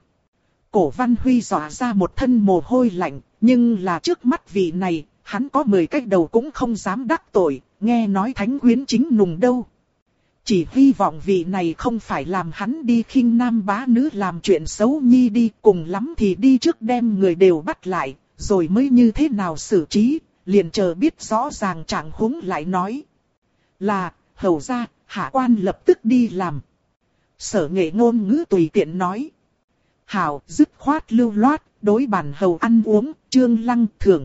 Cổ Văn Huy dọa ra một thân mồ hôi lạnh, nhưng là trước mắt vị này, hắn có 10 cái đầu cũng không dám đắc tội, nghe nói thánh quyến chính nùng đâu. Chỉ hy vọng vị này không phải làm hắn đi khinh nam bá nữ làm chuyện xấu nhi đi, cùng lắm thì đi trước đem người đều bắt lại, rồi mới như thế nào xử trí, liền chờ biết rõ ràng trạng huống lại nói. Là, hầu ra, hạ quan lập tức đi làm. Sở Nghệ ngôn ngữ tùy tiện nói. Hảo, dứt khoát lưu loát, đối bản hầu ăn uống, Trương Lăng thưởng.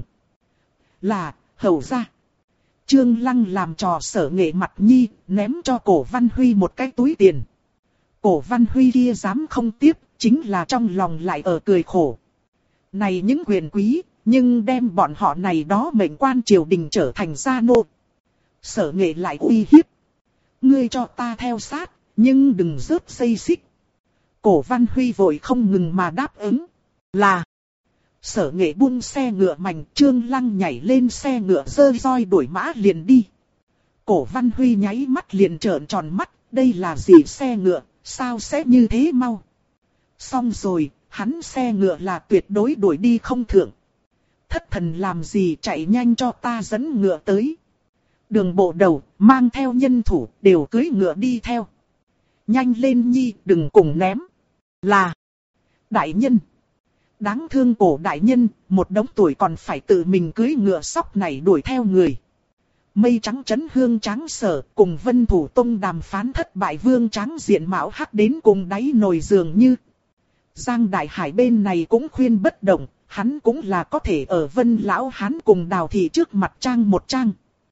Là, hầu ra. Trương Lăng làm trò Sở Nghệ mặt nhi, ném cho cổ Văn Huy một cái túi tiền. Cổ Văn Huy kia dám không tiếp, chính là trong lòng lại ở cười khổ. Này những quyền quý, nhưng đem bọn họ này đó mệnh quan triều đình trở thành gia nô. Sở Nghệ lại uy hiếp. Ngươi cho ta theo sát, nhưng đừng rớt dây xích. Cổ Văn Huy vội không ngừng mà đáp ứng. Là. Sở Nghệ buông xe ngựa mảnh, Trương Lăng nhảy lên xe ngựa giơ roi đuổi mã liền đi. Cổ Văn Huy nháy mắt liền trợn tròn mắt, đây là gì xe ngựa, sao sẽ như thế mau. Xong rồi, hắn xe ngựa là tuyệt đối đuổi đi không thượng. thất thần làm gì, chạy nhanh cho ta dẫn ngựa tới. Đường bộ đầu, mang theo nhân thủ, đều cưỡi ngựa đi theo. Nhanh lên nhi, đừng cùng ném. Là, đại nhân. Đáng thương cổ đại nhân, một đống tuổi còn phải tự mình cưỡi ngựa sóc này đuổi theo người. Mây trắng trấn hương tráng sở, cùng Vân Thủ Tông đàm phán thất bại, vương tráng diện mạo hắc đến cùng đáy nồi dường như. Giang Đại Hải bên này cũng khuyên bất động, hắn cũng là có thể ở Vân Lão Hán cùng Đào Thị trước mặt trang một trang.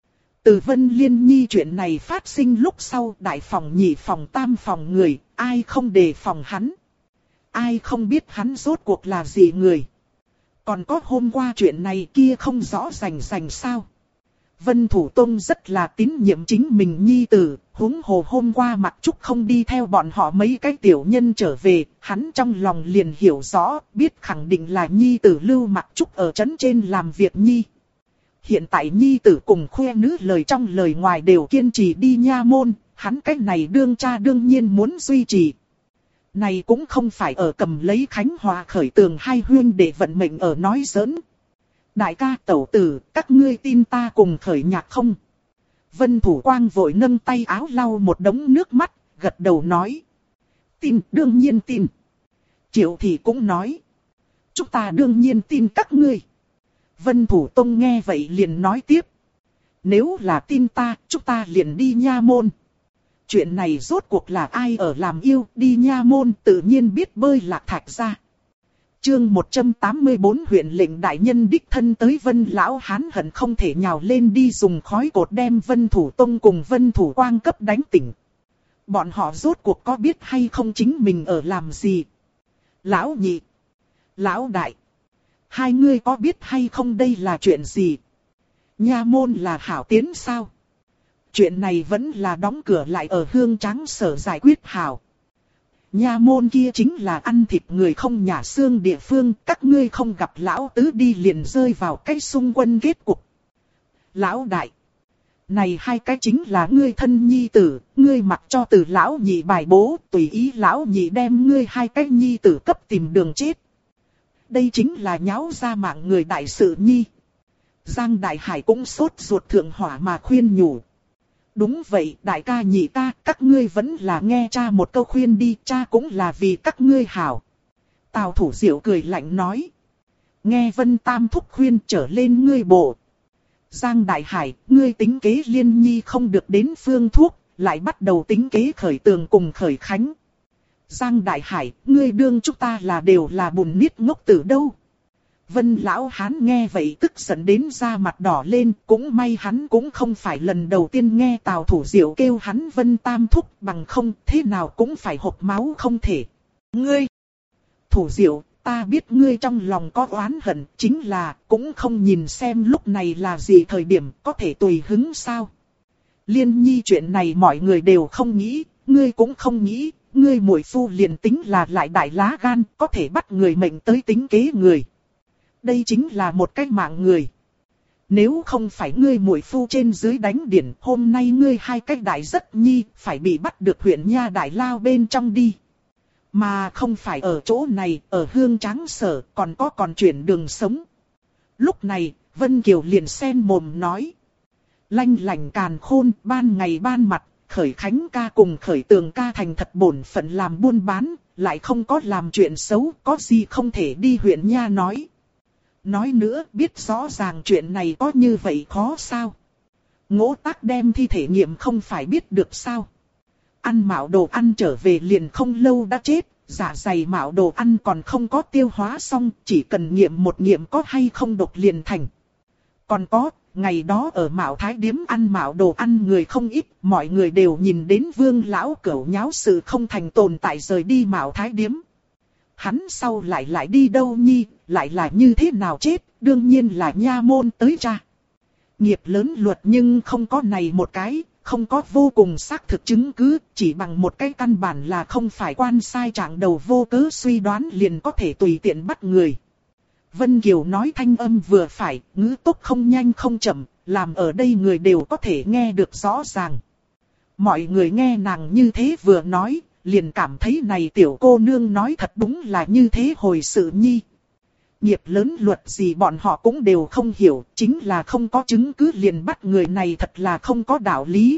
Từ Vân Liên Nhi chuyện này phát sinh lúc sau, đại phòng nhị phòng tam phòng người, ai không đề phòng hắn. Ai không biết hắn rốt cuộc là gì người. Còn có hôm qua chuyện này kia không rõ rành sao. Vân Thủ Tông rất là tín nhiệm chính mình nhi tử, huống hồ hôm qua Mặc Trúc không đi theo bọn họ mấy cái tiểu nhân trở về, hắn trong lòng liền hiểu rõ, biết khẳng định là nhi tử lưu Mặc Trúc ở trấn trên làm việc nhi. Hiện tại nhi tử cùng khoe nữ lời trong lời ngoài đều kiên trì đi nha môn, hắn cái này đương cha đương nhiên muốn duy trì. Này cũng không phải ở cầm lấy Khánh Hòa Khởi Tường hai huyên để vận mệnh ở nói giỡn. Đại ca tẩu tử, các ngươi tin ta cùng khởi nhạc không? Vân Thủ Quang vội nâng tay áo lau một đống nước mắt, gật đầu nói. Tin, đương nhiên tin. Triệu Thị cũng nói. Chúng ta đương nhiên tin các ngươi. Vân Thủ Tông nghe vậy liền nói tiếp. Nếu là tin ta, chúng ta liền đi nha môn. Chuyện này rốt cuộc là ai ở làm yêu, đi nha môn tự nhiên biết bơi Lạc Thạch ra. Chương 184 huyện lệnh đại nhân đích thân tới Vân Lão Hán hận không thể nhào lên đi dùng khói cột đem Vân Thủ Tông cùng Vân Thủ Quang cấp đánh tỉnh. Bọn họ rốt cuộc có biết hay không chính mình ở làm gì? Lão nhị, lão đại, hai ngươi có biết hay không đây là chuyện gì? Nha môn là hảo tiến sao? Chuyện này vẫn là đóng cửa lại ở Hương Tráng sở giải quyết hảo. Nha môn kia chính là ăn thịt người không nhả xương địa phương, các ngươi không gặp lão tứ đi liền rơi vào cái xung quân kết cục. Lão đại, này hai cái chính là ngươi thân nhi tử, ngươi mặc cho từ lão nhị bài bố, tùy ý lão nhị đem ngươi hai cái nhi tử cấp tìm đường chết. Đây chính là nháo ra mạng người đại sự nhi. Giang Đại Hải cũng sốt ruột thượng hỏa mà khuyên nhủ. Đúng vậy đại ca nhị ca, các ngươi vẫn là nghe cha một câu khuyên đi, cha cũng là vì các ngươi hảo. Tào Thủ Diệu cười lạnh nói. Nghe Vân Tam thúc khuyên trở lên ngươi bộ. Giang Đại Hải, ngươi tính kế Liên Nhi không được đến phương thuốc, lại bắt đầu tính kế Khởi Tường cùng Khởi Khánh. Giang Đại Hải, ngươi đương chúng ta là đều là bùn niết ngốc tử đâu. Vân Lão Hán nghe vậy tức giận đến da mặt đỏ lên, cũng may hắn cũng không phải lần đầu tiên nghe Tào Thủ Diệu kêu hắn Vân Tam thúc, bằng không thế nào cũng phải hộc máu không thể. Ngươi, Thủ Diệu, ta biết ngươi trong lòng có oán hận, chính là cũng không nhìn xem lúc này là gì thời điểm, có thể tùy hứng sao. Liên Nhi chuyện này mọi người đều không nghĩ, ngươi cũng không nghĩ, ngươi muội phu liền tính là lại đại lá gan, có thể bắt người mệnh tới tính kế người. Đây chính là một cái mạng người. Nếu không phải ngươi muội phu trên dưới đánh điển, hôm nay ngươi hai cái đại rất nhi, phải bị bắt được huyện Nha Đại Lao bên trong đi. Mà không phải ở chỗ này, ở Hương Tráng sở, còn chuyển đường sống. Lúc này, Vân Kiều liền xen mồm nói. Lanh lảnh càn khôn, ban ngày ban mặt, Khởi Khánh ca cùng Khởi Tường ca thành thật bổn phận làm buôn bán, lại không có làm chuyện xấu, có gì không thể đi huyện Nha nói. Nói nữa, biết rõ ràng chuyện này có như vậy khó sao? Ngỗ Tác đem thi thể nghiệm không phải biết được sao? Ăn mạo đồ ăn trở về liền không lâu đã chết, dạ dày mạo đồ ăn còn không có tiêu hóa xong, chỉ cần nghiệm một nghiệm có hay không độc liền thành. Còn có, ngày đó ở Mạo Thái Điếm ăn mạo đồ ăn người không ít, mọi người đều nhìn đến Vương lão cẩu nháo sự không thành tồn tại rời đi Mạo Thái Điếm. Hắn sau lại đi đâu nhi, lại là như thế nào chết, đương nhiên là nha môn tới ra. Nghiệp lớn luật nhưng không có này một cái, không có vô cùng xác thực chứng cứ, chỉ bằng một cái căn bản là không phải quan sai trạng đầu vô cớ suy đoán liền có thể tùy tiện bắt người. Vân Kiều nói thanh âm vừa phải, ngữ tốc không nhanh không chậm, làm ở đây người đều có thể nghe được rõ ràng. Mọi người nghe nàng như thế vừa nói, liền cảm thấy này tiểu cô nương nói thật đúng là như thế hồi sự nhi. Nghiệp lớn luật gì bọn họ cũng đều không hiểu, chính là không có chứng cứ liền bắt người này thật là không có đạo lý.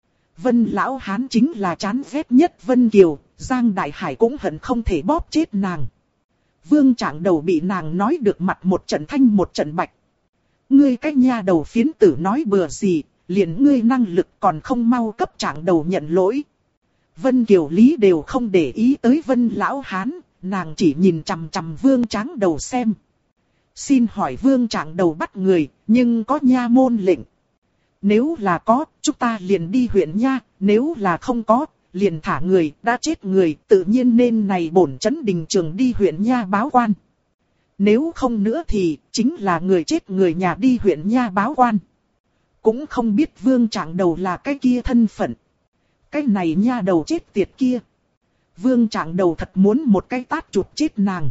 Vân lão hán chính là chán ghét nhất Vân Kiều, Giang Đại Hải cũng hận không thể bóp chết nàng. Vương Trạng Đầu bị nàng nói được mặt một trận thanh một trận bạch. Ngươi cái nha đầu phiến tử nói bừa gì, liền ngươi năng lực còn không mau cấp Trạng Đầu nhận lỗi. Vân Kiều Lý đều không để ý tới Vân lão hán, nàng chỉ nhìn chằm chằm Vương Trạng Đầu xem. Xin hỏi Vương Trạng Đầu bắt người, nhưng có nha môn lệnh. Nếu là có, chúng ta liền đi huyện nha, nếu là không có, liền thả người, đã chết người, tự nhiên nên này bổn chấn đình trường đi huyện nha báo quan. Nếu không nữa thì, chính là người chết người nhà đi huyện nha báo quan. Cũng không biết Vương Trạng Đầu là cái kia thân phận. Cái này nha đầu chết tiệt kia. Vương Trạng Đầu thật muốn một cái tát chụp chết nàng.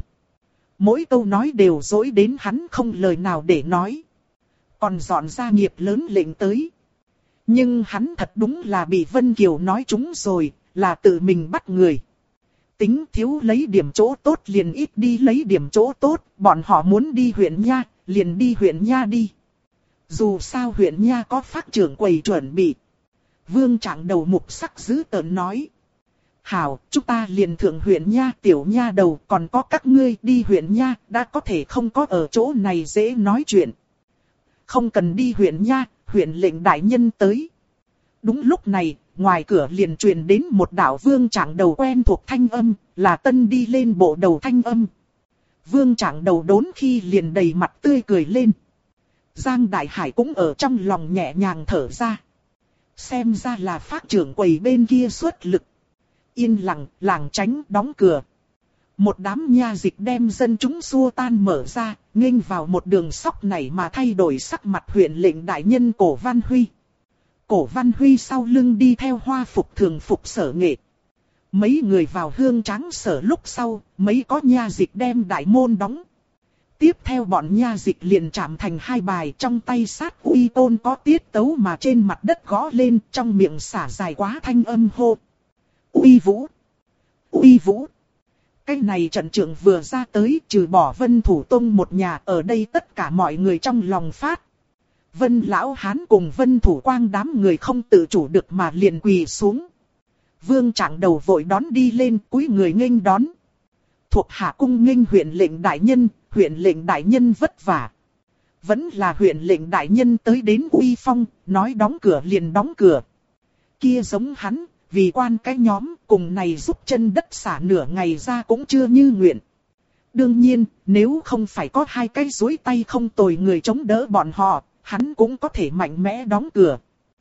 Mỗi câu nói đều dối đến hắn không lời nào để nói. Còn dọn ra nghiệp lớn lệnh tới. Nhưng hắn thật đúng là bị Vân Kiều nói trúng rồi, là tự mình bắt người. Tính thiếu lấy điểm chỗ tốt liền ít đi lấy điểm chỗ tốt, bọn họ muốn đi huyện nha, liền đi huyện nha đi. Dù sao huyện nha có phát trưởng quầy chuẩn bị. Vương Trạng Đầu mục sắc dữ tợn nói. Hảo, chúng ta liền thượng huyện nha, tiểu nha đầu, còn có các ngươi đi huyện nha, đã có thể không có ở chỗ này dễ nói chuyện. Không cần đi huyện nha, huyện lệnh đại nhân tới. Đúng lúc này, ngoài cửa liền truyền đến một đạo Vương Trạng Đầu quen thuộc thanh âm, là tân đi lên bộ đầu thanh âm. Vương Trạng Đầu đốn khi liền đầy mặt tươi cười lên. Giang Đại Hải cũng ở trong lòng nhẹ nhàng thở ra. Xem ra là phát trưởng quầy bên kia xuất lực. Yên lặng, làng tránh, đóng cửa. Một đám nha dịch đem dân chúng xua tan mở ra, nghênh vào một đường sóc này mà thay đổi sắc mặt huyện lệnh đại nhân Cổ Văn Huy. Cổ Văn Huy sau lưng đi theo hoa phục thường phục Sở Nghệ. Mấy người vào hương tráng sở lúc sau, mấy có nha dịch đem đại môn đóng. Tiếp theo bọn nha dịch liền chạm thành hai bài, trong tay sát uy tôn có tiết tấu mà trên mặt đất gõ lên, trong miệng xả dài quá thanh âm hô. Uy vũ! Uy vũ! Cái này trận trưởng vừa ra tới, trừ bỏ Vân Thủ Tông một nhà, ở đây tất cả mọi người trong lòng phát. Vân Lão Hán cùng Vân Thủ Quang đám người không tự chủ được mà liền quỳ xuống. Vương Trạng Đầu vội đón đi lên, cúi người nghênh đón. Thuộc hạ cung nghênh huyện lệnh đại nhân, huyện lệnh đại nhân vất vả. Vẫn là huyện lệnh đại nhân tới đến uy phong, nói đóng cửa liền đóng cửa. Kia giống hắn, vì quan cái nhóm cùng này giúp chân đất xả nửa ngày ra cũng chưa như nguyện. Đương nhiên, nếu không phải có hai cái duỗi tay không tồi người chống đỡ bọn họ, hắn cũng có thể mạnh mẽ đóng cửa.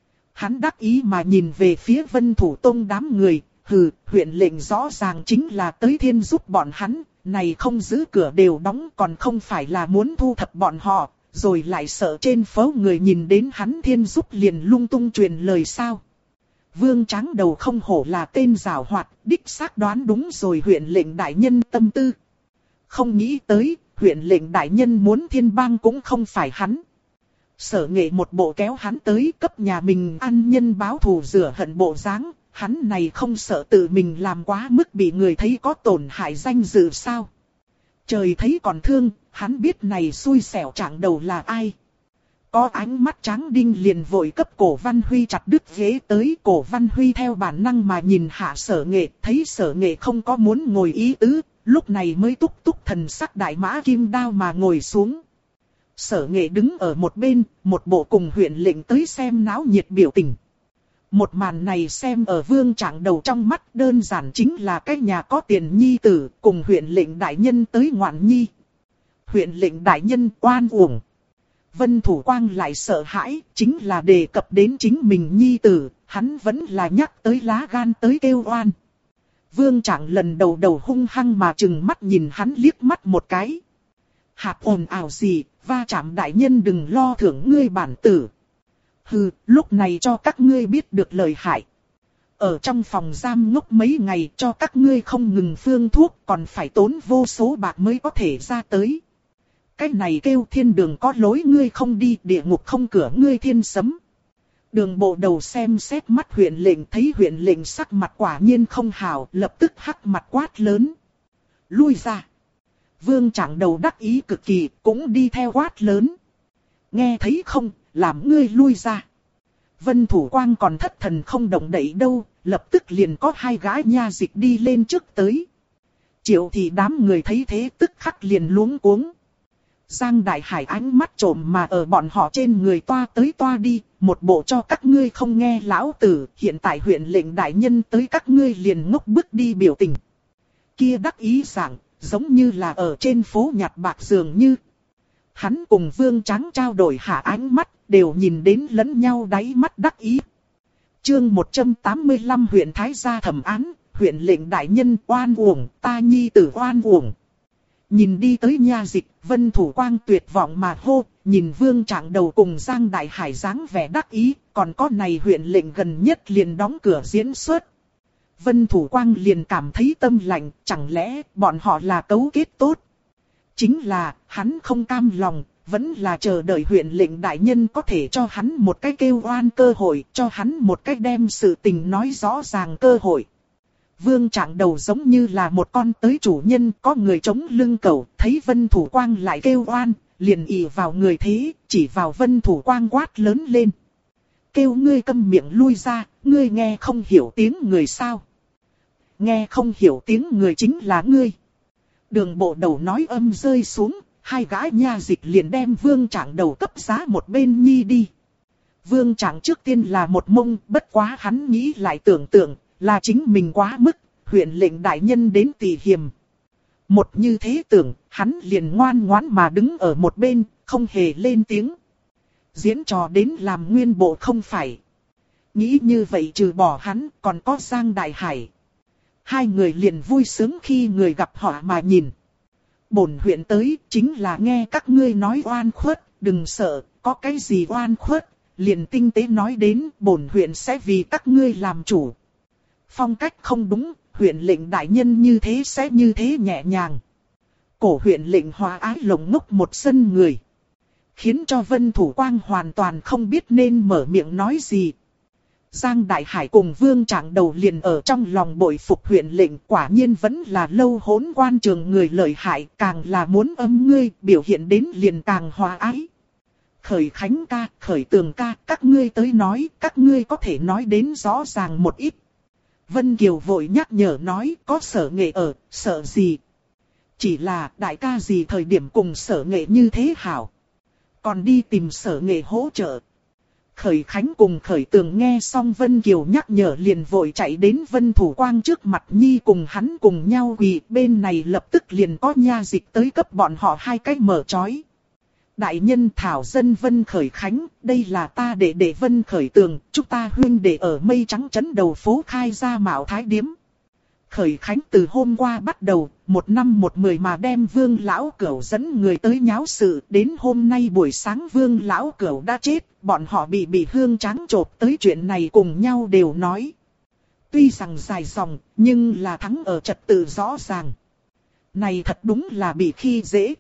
Hắn đắc ý mà nhìn về phía Vân Thủ Tông đám người, hừ, huyện lệnh rõ ràng chính là tới thiên giúp bọn hắn, này không giữ cửa đều đóng còn không phải là muốn thu thập bọn họ, rồi lại sợ trên phố người nhìn đến hắn thiên giúp liền lung tung truyền lời sao. Vương Tráng Đầu không hổ là tên giảo hoạt, đích xác đoán đúng rồi huyện lệnh đại nhân tâm tư. Không nghĩ tới, huyện lệnh đại nhân muốn thiên bang cũng không phải hắn. Sở Nghệ một bộ kéo hắn tới cấp nhà mình ăn nhân báo thù rửa hận bộ dáng, hắn này không sợ tự mình làm quá mức bị người thấy có tổn hại danh dự sao. Trời thấy còn thương, hắn biết này xui xẻo Trạng Đầu là ai. Có ánh mắt tráng đinh liền vội cấp Cổ Văn Huy chặt đứt ghế tới. Cổ Văn Huy theo bản năng mà nhìn hạ Sở Nghệ, thấy Sở Nghệ không có muốn ngồi ý tứ, lúc này mới túc túc thần sắc đại mã kim đao mà ngồi xuống. Sở Nghệ đứng ở một bên, một bộ cùng huyện lệnh tới xem náo nhiệt biểu tình. Một màn này xem ở Vương Trạng Đầu trong mắt đơn giản chính là cái nhà có tiền nhi tử cùng huyện lệnh đại nhân tới ngoạn nhi. Huyện lệnh đại nhân oan uổng. Vân Thủ Quang lại sợ hãi, chính là đề cập đến chính mình nhi tử, hắn vẫn là nhắc tới lá gan tới kêu oan. Vương Trạng lần đầu hung hăng mà trừng mắt nhìn hắn liếc mắt một cái. Hạp ồn ào gì, va chạm đại nhân đừng lo thưởng ngươi bản tử. Hừ, lúc này cho các ngươi biết được lời hại. Ở trong phòng giam ngốc mấy ngày cho các ngươi không ngừng phương thuốc còn phải tốn vô số bạc mới có thể ra tới. Cái này kêu thiên đường có lối ngươi không đi, địa ngục không cửa ngươi thiên sấm. Đường bộ đầu xem xét mắt huyện lệnh, thấy huyện lệnh sắc mặt quả nhiên không hảo, lập tức hắc mặt quát lớn. Lui ra. Vương Trạng Đầu đắc ý cực kỳ, cũng đi theo quát lớn. Nghe thấy không, làm ngươi lui ra. Vân Thủ Quang còn thất thần không động đậy đâu, lập tức liền có hai gã nha dịch đi lên trước tới. Triệu thì đám người thấy thế tức khắc liền luống cuống. Giang Đại Hải ánh mắt trộm mà ở bọn họ trên người toa tới toa đi, một bộ cho các ngươi không nghe lão tử, hiện tại huyện lệnh đại nhân tới các ngươi liền ngốc bước đi biểu tình. Kia đắc ý dạng, giống như là ở trên phố nhặt bạc dường như. Hắn cùng Vương Tráng trao đổi hạ ánh mắt, đều nhìn đến lẫn nhau đáy mắt đắc ý. Chương 185 huyện Thái Gia thẩm án, huyện lệnh đại nhân oan uổng, ta nhi tử oan uổng. Nhìn đi tới nha dịch, Vân Thủ Quang tuyệt vọng mà hô, nhìn Vương Trạng Đầu cùng Giang Đại Hải dáng vẻ đắc ý, còn có này huyện lệnh gần nhất liền đóng cửa diễn xuất. Vân Thủ Quang liền cảm thấy tâm lạnh, chẳng lẽ bọn họ là cấu kết tốt. Chính là, hắn không cam lòng, vẫn là chờ đợi huyện lệnh đại nhân có thể cho hắn một cái kêu oan cơ hội, cho hắn một cái đem sự tình nói rõ ràng cơ hội. Vương Trạng Đầu giống như là một con tới chủ nhân, có người chống lưng cẩu, thấy Vân Thủ Quang lại kêu oan, liền ỷ vào người thế, chỉ vào Vân Thủ Quang quát lớn lên. Kêu ngươi câm miệng lui ra, ngươi nghe không hiểu tiếng người sao? Nghe không hiểu tiếng người chính là ngươi. Đường bộ đầu nói âm rơi xuống, hai gã nha dịch liền đem Vương Trạng Đầu cấp giá một bên nhi đi. Vương Trạng trước tiên là một mông, bất quá hắn nghĩ lại tưởng tượng, là chính mình quá mức, huyện lệnh đại nhân đến tỉ hiềm. Một như thế tưởng, hắn liền ngoan ngoãn mà đứng ở một bên, không hề lên tiếng. Diễn trò đến làm nguyên bộ không phải. Nghĩ như vậy trừ bỏ hắn, còn có Giang Đại Hải. Hai người liền vui sướng khi người gặp họ mà nhìn. Bổn huyện tới, chính là nghe các ngươi nói oan khuất, đừng sợ, có cái gì oan khuất, liền tinh tế nói đến, bổn huyện sẽ vì các ngươi làm chủ. Phong cách không đúng, huyện lệnh đại nhân như thế sẽ như thế nhẹ nhàng. Cổ huyện lệnh hòa ái lồng ngốc một sân người. Khiến cho Vân Thủ Quang hoàn toàn không biết nên mở miệng nói gì. Giang Đại Hải cùng Vương Trạng Đầu liền ở trong lòng bội phục huyện lệnh, quả nhiên vẫn là lâu hỗn quan trường người lợi hại, càng là muốn âm ngươi, biểu hiện đến liền càng hòa ái. Khởi Khánh ca, Khởi Tường ca, các ngươi tới nói, các ngươi có thể nói đến rõ ràng một ít. Vân Kiều vội nhắc nhở nói, có Sở Nghệ ở, sợ gì? Chỉ là đại ca gì thời điểm cùng Sở Nghệ như thế hảo. Còn đi tìm Sở Nghệ hỗ trợ. Khởi Khánh cùng Khởi Tường nghe xong Vân Kiều nhắc nhở liền vội chạy đến Vân Thủ Quang trước mặt nhi cùng hắn cùng nhau quỳ, bên này lập tức liền có nha dịch tới cấp bọn họ hai cái mở trói. Đại nhân thảo dân Vân Khởi Khánh, đây là ta đệ Vân Khởi Tường, chúng ta huynh đệ ở Mây Trắng trấn đầu phố khai ra mạo thái điếm. Khởi Khánh từ hôm qua bắt đầu, 1 năm 1 10 mà đem Vương Lão Cửu dẫn người tới nháo sự, đến hôm nay buổi sáng Vương Lão Cửu đã chết, bọn họ bị Hương Tráng chộp tới chuyện này cùng nhau đều nói. Tuy rằng dài dòng, nhưng là thắng ở trật tự rõ ràng. Này thật đúng là bị khi dễ.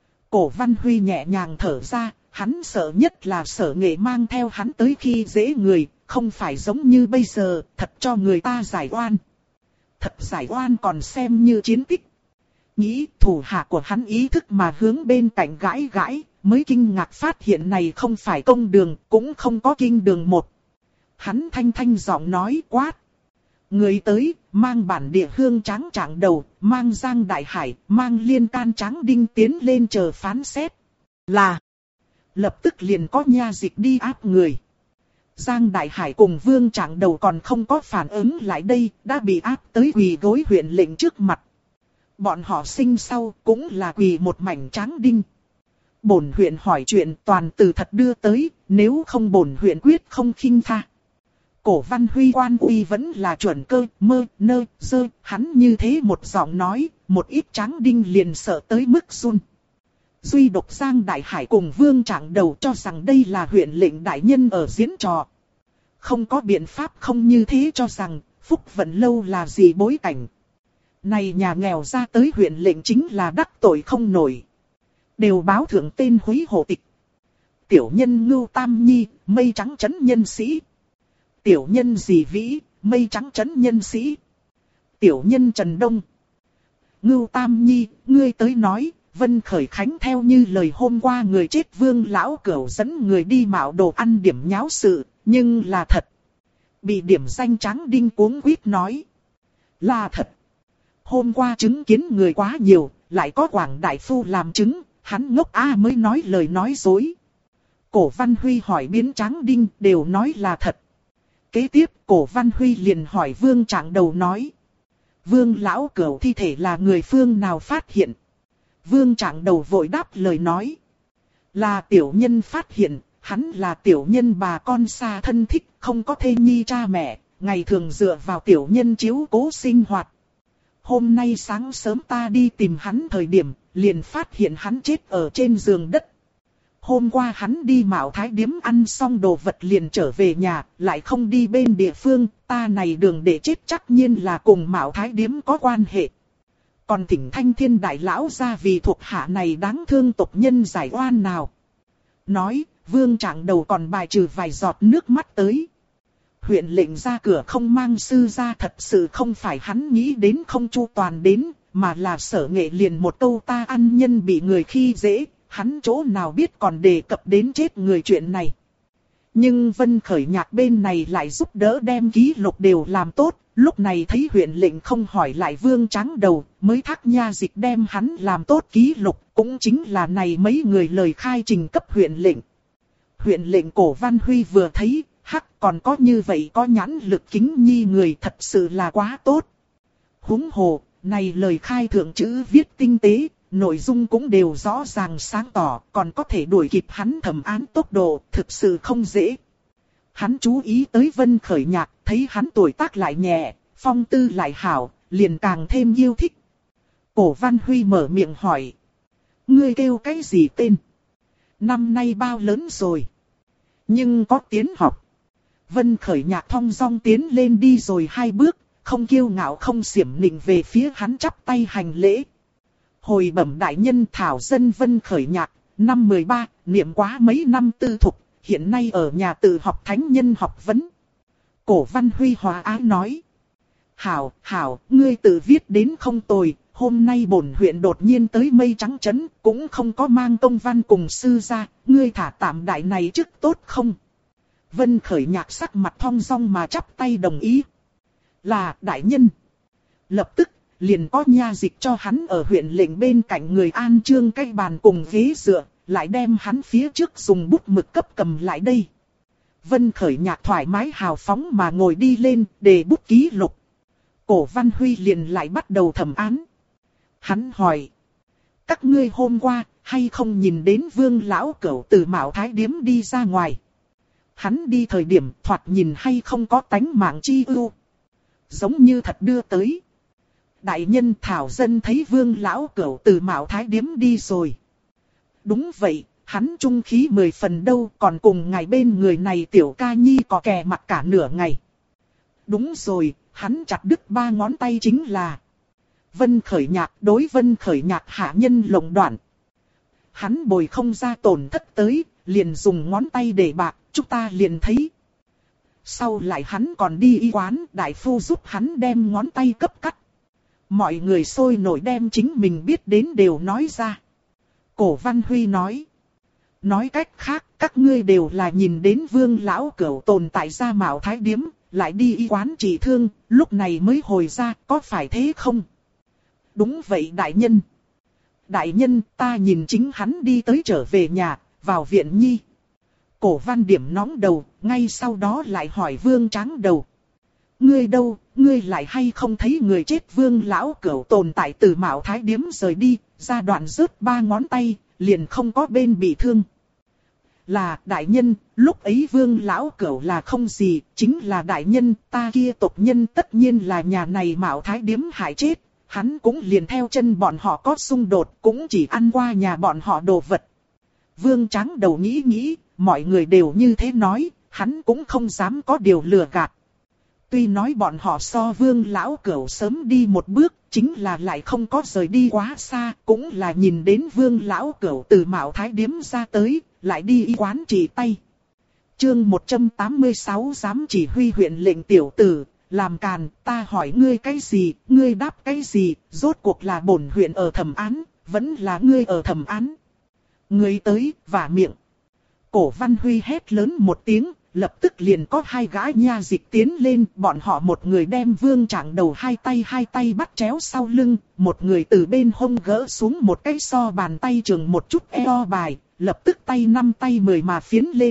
Cổ Văn Huy nhẹ nhàng thở ra, hắn sợ nhất là Sở Nghệ mang theo hắn tới khi dễ người, không phải giống như bây giờ, thật cho người ta giải oan. Thật giải oan còn xem như chiến tích. Nghĩ thủ hạ của hắn ý thức mà hướng bên cạnh gãi gãi, mới kinh ngạc phát hiện này không phải công đường, cũng không có kinh đường một. Hắn thanh giọng nói quát. Người tới, mang bản địa Hương Tráng Trạng Đầu, mang Giang Đại Hải, mang Liên Can Tráng Đinh tiến lên chờ phán xét. Là, lập tức liền có nha dịch đi áp người. Giang Đại Hải cùng Vương Trạng Đầu còn không có phản ứng lại đây, đã bị áp tới quỳ gối huyện lệnh trước mặt. Bọn họ sinh sau cũng là quỳ một mảnh Tráng Đinh. Bổn huyện hỏi chuyện toàn từ thật đưa tới, nếu không bổn huyện quyết không khinh tha. Cổ Văn Huy quan uy vẫn là chuẩn cơ, mơ, nơ, dơ, hắn như thế một giọng nói, một ít Tráng Đinh liền sợ tới mức run. Duy độc Giang Đại Hải cùng Vương Trạng Đầu cho rằng đây là huyện lệnh đại nhân ở diễn trò. Không có biện pháp không như thế cho rằng, Phúc Vận Lâu là gì bối cảnh. Này nhà nghèo ra tới huyện lệnh chính là đắc tội không nổi. Đều báo thượng tên húy hộ tịch. Tiểu nhân Ngưu Tam Nhi, Mây Trắng trấn nhân sĩ. Tiểu nhân Dì Vĩ, Mây Trắng trấn nhân sĩ. Tiểu nhân Trần Đông. Ngưu Tam Nhi, ngươi tới nói, Vân Khởi Khánh theo như lời hôm qua người chết Vương lão cửu dẫn người đi mạo đồ ăn điểm nháo sự, nhưng là thật. Bị điểm danh Tráng Đinh cuống quýt nói. Là thật. Hôm qua chứng kiến người quá nhiều, lại có Quảng Đại Phu làm chứng, hắn ngốc mới nói lời nói dối. Cổ Văn Huy hỏi biến Tráng Đinh đều nói là thật. Kế tiếp Cổ Văn Huy liền hỏi Vương Trạng Đầu nói. Vương lão cửu thi thể là người phương nào phát hiện? Vương Trạng Đầu vội đáp lời nói. Là tiểu nhân phát hiện, hắn là tiểu nhân bà con xa thân thích, không có thê nhi cha mẹ, ngày thường dựa vào tiểu nhân chiếu cố sinh hoạt. Hôm nay sáng sớm ta đi tìm hắn thời điểm, liền phát hiện hắn chết ở trên giường đất. Hôm qua hắn đi Mạo Thái Điếm ăn xong đồ vật liền trở về nhà, lại không đi bên địa phương, ta này đường để chết chắc nhiên là cùng Mạo Thái Điếm có quan hệ. Còn thỉnh Thanh Thiên Đại Lão ra vì thuộc hạ này đáng thương tộc nhân giải oan nào. Nói, Vương Trạng Đầu còn bài trừ vài giọt nước mắt tới. Huyện lệnh ra cửa không mang sư ra thật sự không phải hắn nghĩ đến không chu toàn đến, mà là Sở Nghệ liền một câu ta ăn nhân bị người khi dễ, hắn chỗ nào biết còn đề cập đến chết người chuyện này. Nhưng Vân Khởi Nhạc bên này lại giúp đỡ đem ký lục đều làm tốt, lúc này thấy huyện lệnh không hỏi lại Vương Tráng Đầu, mới thác nha dịch đem hắn làm tốt ký lục, cũng chính là này mấy người lời khai trình cấp huyện lệnh. Huyện lệnh Cổ Văn Huy vừa thấy, còn có như vậy có nhãn lực kính nhi người thật sự là quá tốt. Huống hồ, này lời khai thượng chữ viết tinh tế, nội dung cũng đều rõ ràng sáng tỏ, còn có thể đuổi kịp hắn thẩm án tốc độ, thực sự không dễ. Hắn chú ý tới Vân Khởi Nhạc, thấy hắn tuổi tác lại nhẹ, phong tư lại hảo, liền càng thêm yêu thích. Cổ Văn Huy mở miệng hỏi. Ngươi kêu cái gì tên? Năm nay bao lớn rồi? Nhưng có tiến học. Vân Khởi Nhạc thong dong tiến lên đi rồi 2 bước, không kiêu ngạo không xiểm nịnh về phía hắn chắp tay hành lễ. Hồi bẩm đại nhân thảo dân Vân Khởi Nhạc, năm 13, niệm quá mấy năm tư thục, hiện nay ở nhà tự học thánh nhân học vấn. Cổ Văn Huy hòa ái nói. Hảo, ngươi tự viết đến không tồi, hôm nay bổn huyện đột nhiên tới Mây Trắng Trấn, cũng không có mang công văn cùng sư ra, ngươi thả tạm đại này trước tốt không? Vân Khởi Nhạc sắc mặt thong dong mà chắp tay đồng ý. Là đại nhân. Lập tức, liền có nha dịch cho hắn ở huyện lệnh bên cạnh người an trương cái bàn cùng ghế dựa, lại đem hắn phía trước dùng bút mực cấp cầm lại đây. Vân Khởi Nhạc thoải mái hào phóng mà ngồi đi lên, để bút ký lục. Cổ Văn Huy liền lại bắt đầu thẩm án. Hắn hỏi. Các ngươi hôm qua, hay không nhìn đến Vương lão cẩu từ Mạo Thái Điếm đi ra ngoài? Hắn đi thời điểm thoạt nhìn hay không có tánh mạng chi ưu? Giống như thật đưa tới. Đại nhân thảo dân thấy Vương lão cẩu từ Mạo Thái Điếm đi rồi. Đúng vậy, hắn trung khí 10 phần đâu, còn cùng ngài bên người này tiểu ca nhi có kè mặt cả nửa ngày. Đúng rồi, hắn chặt đứt 3 ngón tay chính là Vân Khởi Nhạc. Đối Vân Khởi Nhạc hạ nhân lộng đoạn. Hắn bồi không ra tổn thất tới, liền dùng ngón tay để bạc, chúng ta liền thấy. Sau lại hắn còn đi y quán, đại phu giúp hắn đem ngón tay cấp cắt. Mọi người sôi nổi đem chính mình biết đến đều nói ra. Cổ Văn Huy nói. Nói cách khác, các ngươi đều là nhìn đến Vương lão cẩu tồn tại ra Mạo Thái Điếm, lại đi y quán trị thương, lúc này mới hồi ra, có phải thế không? Đúng vậy đại nhân. Đại nhân, ta nhìn chính hắn đi tới trở về nhà, vào viện nhi. Cổ Văn điểm nóng đầu, ngay sau đó lại hỏi Vương Tráng Đầu. Ngươi đâu, ngươi lại hay không thấy người chết Vương lão cẩu tồn tại từ Mạo Thái Điếm rời đi, ra đoạn rớt 3 ngón tay, liền không có bên bị thương. Là đại nhân, lúc ấy Vương lão cẩu là không gì, chính là đại nhân, ta kia tộc nhân tất nhiên là nhà này Mạo Thái Điếm hại chết, hắn cũng liền theo chân bọn họ có xung đột, cũng chỉ ăn qua nhà bọn họ đồ vật. Vương Tráng Đầu nghĩ, mọi người đều như thế nói, hắn cũng không dám có điều lừa gạt. Tuy nói bọn họ so Vương lão cẩu sớm đi một bước, chính là lại không có rời đi quá xa, cũng là nhìn đến Vương lão cẩu từ Mạo Thái Điếm ra tới, lại đi y quán trị tay. Chương 186 dám chỉ huy huyện lệnh tiểu tử, làm càn, ta hỏi ngươi cái gì, ngươi đáp cái gì, rốt cuộc là bổn huyện ở thẩm án, vẫn là ngươi ở thẩm án. Ngươi tới, vả miệng. Cổ Văn Huy hét lớn một tiếng, lập tức liền có hai gã nha dịch tiến lên, bọn họ một người đem Vương Trạng Đầu hai tay bắt chéo sau lưng, một người từ bên hông gỡ xuống một cái so bàn tay trường một chút eo bài, lập tức tay 5 tay 10 mà phiến lên.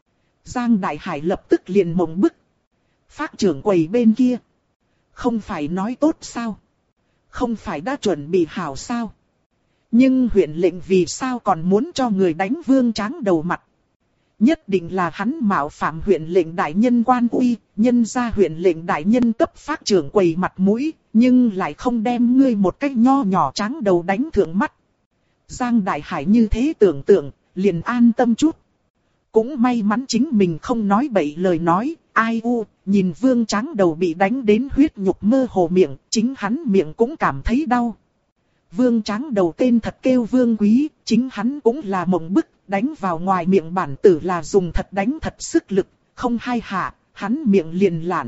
Giang Đại Hải lập tức liền mộng bức. Phác trưởng quầy bên kia. Không phải nói tốt sao? Không phải đã chuẩn bị hảo sao? Nhưng huyện lệnh vì sao còn muốn cho người đánh Vương Tráng Đầu mặt? Nhất định là hắn mạo phạm huyện lệnh đại nhân quan uy, nhân ra huyện lệnh đại nhân cấp phác trưởng quầy mặt mũi, nhưng lại không đem ngươi một cách nho nhỏ Tráng Đầu đánh thượng mắt. Giang Đại Hải như thế tưởng tượng, liền an tâm chút. Cũng may mắn chính mình không nói bậy lời nói, ai u, nhìn Vương Tráng Đầu bị đánh đến huyết nhục mơ hồ miệng, chính hắn miệng cũng cảm thấy đau. Vương Tráng Đầu tên thật kêu Vương Quý, chính hắn cũng là mộng bức, đánh vào ngoài miệng bản tử là dùng thật đánh thật sức lực, không hai hạ, hắn miệng liền lạn.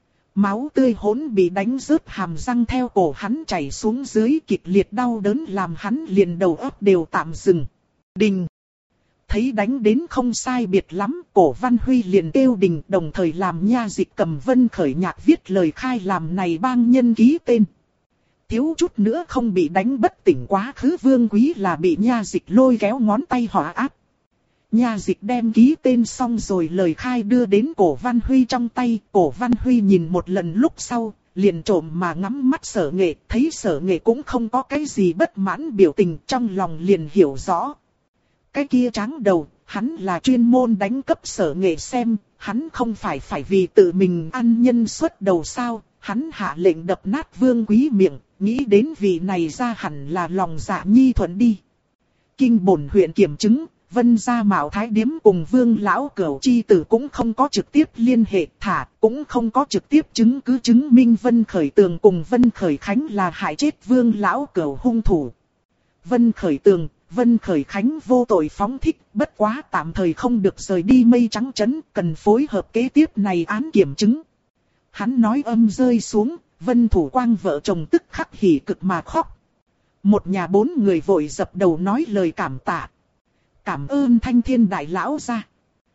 Máu tươi hỗn bị đánh rớt hàm răng theo cổ hắn chảy xuống dưới, kịch liệt đau đớn làm hắn liền đầu óc đều tạm dừng. Đình! Thấy đánh đến không sai biệt lắm, Cổ Văn Huy liền kêu đình, đồng thời làm nha dịch cầm Vân Khởi Nhạc viết lời khai làm này bang nhân ký tên. Thiếu chút nữa không bị đánh bất tỉnh, quá khứ Vương Quý là bị nha dịch lôi kéo ngón tay hỏa áp. Nha dịch đem ký tên xong rồi lời khai đưa đến Cổ Văn Huy trong tay. Cổ Văn Huy nhìn một lần lúc sau, liền trộm mà ngắm mắt Sở Nghệ, thấy Sở Nghệ cũng không có cái gì bất mãn biểu tình, trong lòng liền hiểu rõ. Cái kia Tráng Đầu, hắn là chuyên môn đánh cấp Sở Nghệ xem, hắn không phải vì tự mình ăn nhân xuất đầu sao, hắn hạ lệnh đập nát Vương Quý miệng, nghĩ đến vị này ra hẳn là lòng dạ nhi thuận đi. Kinh bổn huyện kiểm chứng, Vân gia Mạo Thái Điếm cùng Vương lão Cửu chi tử cũng không có trực tiếp liên hệ, cũng không có trực tiếp chứng cứ chứng minh Vân Khởi Tường cùng Vân Khởi Khánh là hại chết Vương lão Cửu hung thủ. Vân Khởi Tường, Vân Khởi Khánh vô tội phóng thích, bất quá tạm thời không được rời đi Mây Trắng trấn, cần phối hợp kế tiếp này án kiểm chứng. Hắn nói âm rơi xuống, Vân Thủ Quang vợ chồng tức khắc hỉ cực mà khóc. Một nhà 4 người vội dập đầu nói lời cảm tạ. Cảm ơn Thanh Thiên Đại Lão gia.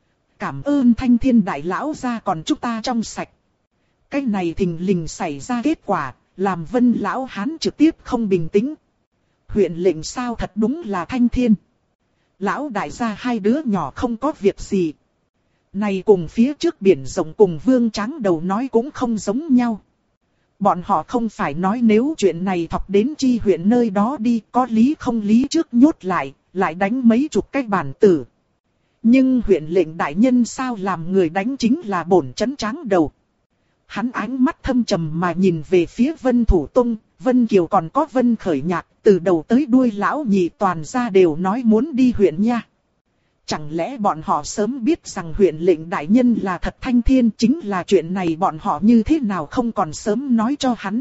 Cảm ơn Thanh Thiên Đại Lão gia còn chúng ta trong sạch. Cái này thình lình xảy ra kết quả, làm Vân Lão Hán trực tiếp không bình tĩnh. Huyện lệnh sao thật đúng là Thanh Thiên. Lão đại gia hai đứa nhỏ không có việc gì. Này cùng phía trước biển rộng cùng Vương Tráng Đầu nói cũng không giống nhau. Bọn họ không phải nói nếu chuyện này thọc đến chi huyện nơi đó đi, có lý không lý trước nhốt lại đánh mấy chục cái bản tử. Nhưng huyện lệnh đại nhân sao làm người đánh chính là bổn trấn Tráng Đầu. Hắn ánh mắt thâm trầm mà nhìn về phía Vân Thủ Tông, Vân Kiều còn có Vân Khởi Nhạc, từ đầu tới đuôi lão nhị toàn ra đều nói muốn đi huyện nha. Chẳng lẽ bọn họ sớm biết rằng huyện lệnh đại nhân là thật Thanh Thiên, chính là chuyện này bọn họ như thế nào không còn sớm nói cho hắn.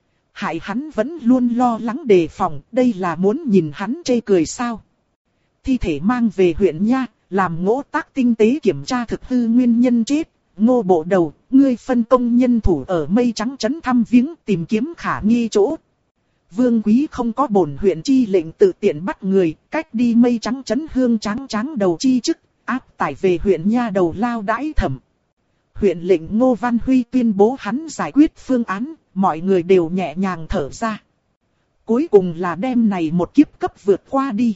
Hại hắn vẫn luôn lo lắng đề phòng, đây là muốn nhìn hắn chê cười sao. Thi thể mang về huyện nha, làm ngỗ tác tinh tế kiểm tra thực hư nguyên nhân chết. Ngô Bộ Đầu, ngươi phân công nhân thủ ở Mây Trắng trấn thăm viếng tìm kiếm khả nghi chỗ. Vương Quý không có bổn huyện chi lệnh tự tiện bắt người, cách đi Mây Trắng trấn Hương Tráng Đầu chi chức, áp tải về huyện nha đầu lao đãi thẩm. Huyện lệnh Ngô Văn Huy tuyên bố hắn giải quyết phương án, mọi người đều nhẹ nhàng thở ra. Cuối cùng là đêm này một kiếp cấp vượt qua đi.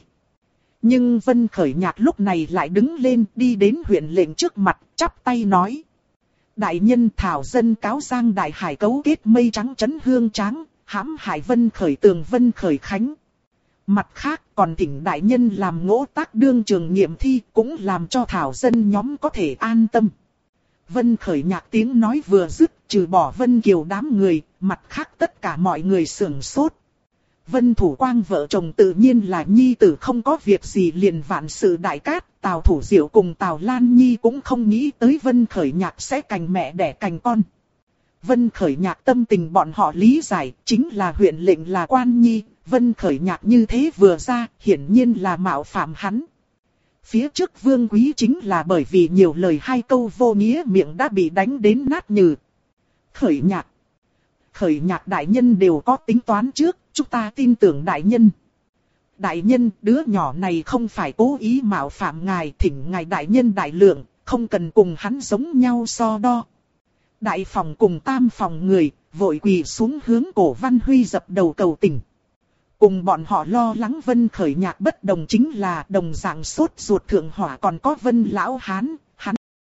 Nhưng Vân Khởi Nhạc lúc này lại đứng lên đi đến huyện lệnh trước mặt, chắp tay nói. Đại nhân thảo dân cáo Giang Đại Hải cấu kết Mây Trắng trấn Hương Tráng, hãm hại Vân Khởi Tường Vân Khởi Khánh. Mặt khác còn thỉnh đại nhân làm ngỗ tác đương trường nghiệm thi, cũng làm cho thảo dân nhóm có thể an tâm. Vân Khởi Nhạc tiếng nói vừa dứt, trừ bỏ Vân Kiều đám người, mặt khác tất cả mọi người sửng sốt. Vân Thủ Quang vợ chồng tự nhiên là nhi tử không có việc gì liền vạn sự đại cát, Tào Thủ Diệu cùng Tào Lan Nhi cũng không nghĩ tới Vân Khởi Nhạc sẽ cành mẹ đẻ cành con. Vân Khởi Nhạc tâm tình bọn họ lý giải, chính là huyện lệnh là quan nhi, Vân Khởi Nhạc như thế vừa ra, hiển nhiên là mạo phạm hắn. Phía trước Vương Quý chính là bởi vì nhiều lời hai câu vô nghĩa miệng đã bị đánh đến nát nhừ. Khởi Nhạc. Khởi Nhạc đại nhân đều có tính toán trước, chúng ta tin tưởng đại nhân. Đại nhân, đứa nhỏ này không phải cố ý mạo phạm ngài, thỉnh ngài đại nhân đại lượng, không cần cùng hắn giống nhau so đo. Đại phòng cùng tam phòng người, vội quỳ xuống hướng Cổ Văn Huy dập đầu cầu tình. Cùng bọn họ lo lắng Vân Khởi Nhạc bất đồng chính là đồng dạng sốt ruột thượng hỏa còn có Vân Lão Hán, hắn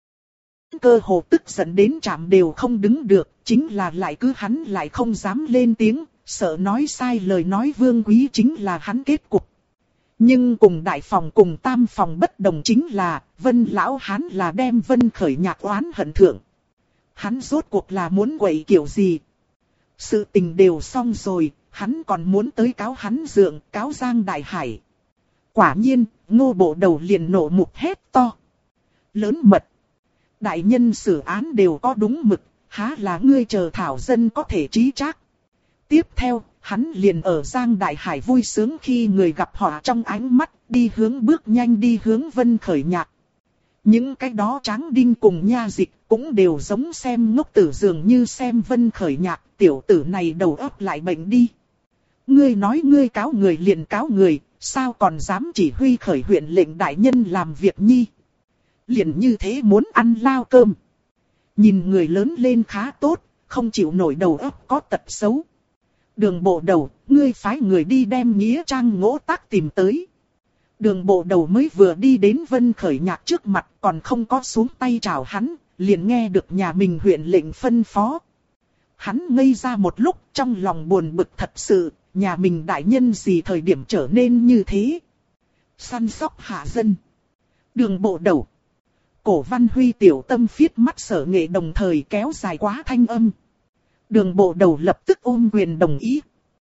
cơ hồ tức giận đến chạm đều không đứng được, chính là lại cứ hắn lại không dám lên tiếng, sợ nói sai lời nói Vương Quý chính là hắn kết cục. Nhưng cùng đại phòng cùng tam phòng bất đồng chính là, Vân Lão Hán là đem Vân Khởi Nhạc oán hận thượng. Hắn rốt cuộc là muốn quậy kiểu gì? Sự tình đều xong rồi, hắn còn muốn tới cáo hắn dượng, cáo Giang Đại Hải. Quả nhiên, Ngô Bộ Đầu liền nổ mục hét to. Lớn mật. Đại nhân xử án đều có đúng mực, há là ngươi chờ thảo dân có thể trí trác. Tiếp theo, hắn liền ở Giang Đại Hải vui sướng khi người gặp họ trong ánh mắt, đi hướng bước nhanh đi hướng Vân Khởi Nhạc. Những cái đó Tráng Đinh cùng Nha Dịch cũng đều giống xem ngốc tử dường như xem Vân Khởi Nhạc, tiểu tử này đầu óc lại bệnh đi. Ngươi nói ngươi cáo người liền cáo người, sao còn dám chỉ huy khởi huyện lệnh đại nhân làm việc nhi. Liền như thế muốn ăn lao cơm. Nhìn người lớn lên khá tốt, không chịu nổi đầu óc có tật xấu. Đường Bộ Đầu, ngươi phái người đi đem Nghĩa Trang Ngỗ Tác tìm tới. Đường Bộ Đầu mới vừa đi đến Vân Khởi Nhạc trước mặt còn không có xuống tay chào hắn, liền nghe được nhà mình huyện lệnh phân phó. Hắn ngây ra một lúc trong lòng buồn bực thật sự, nhà mình đại nhân gì thời điểm trở nên như thế. Săn sóc hạ dân. Đường Bộ Đầu. Cổ Văn Huy tiểu tâm phiết mắt Sở Nghệ đồng thời kéo dài quá thanh âm. Đường Bộ Đầu lập tức ôm quyền đồng ý.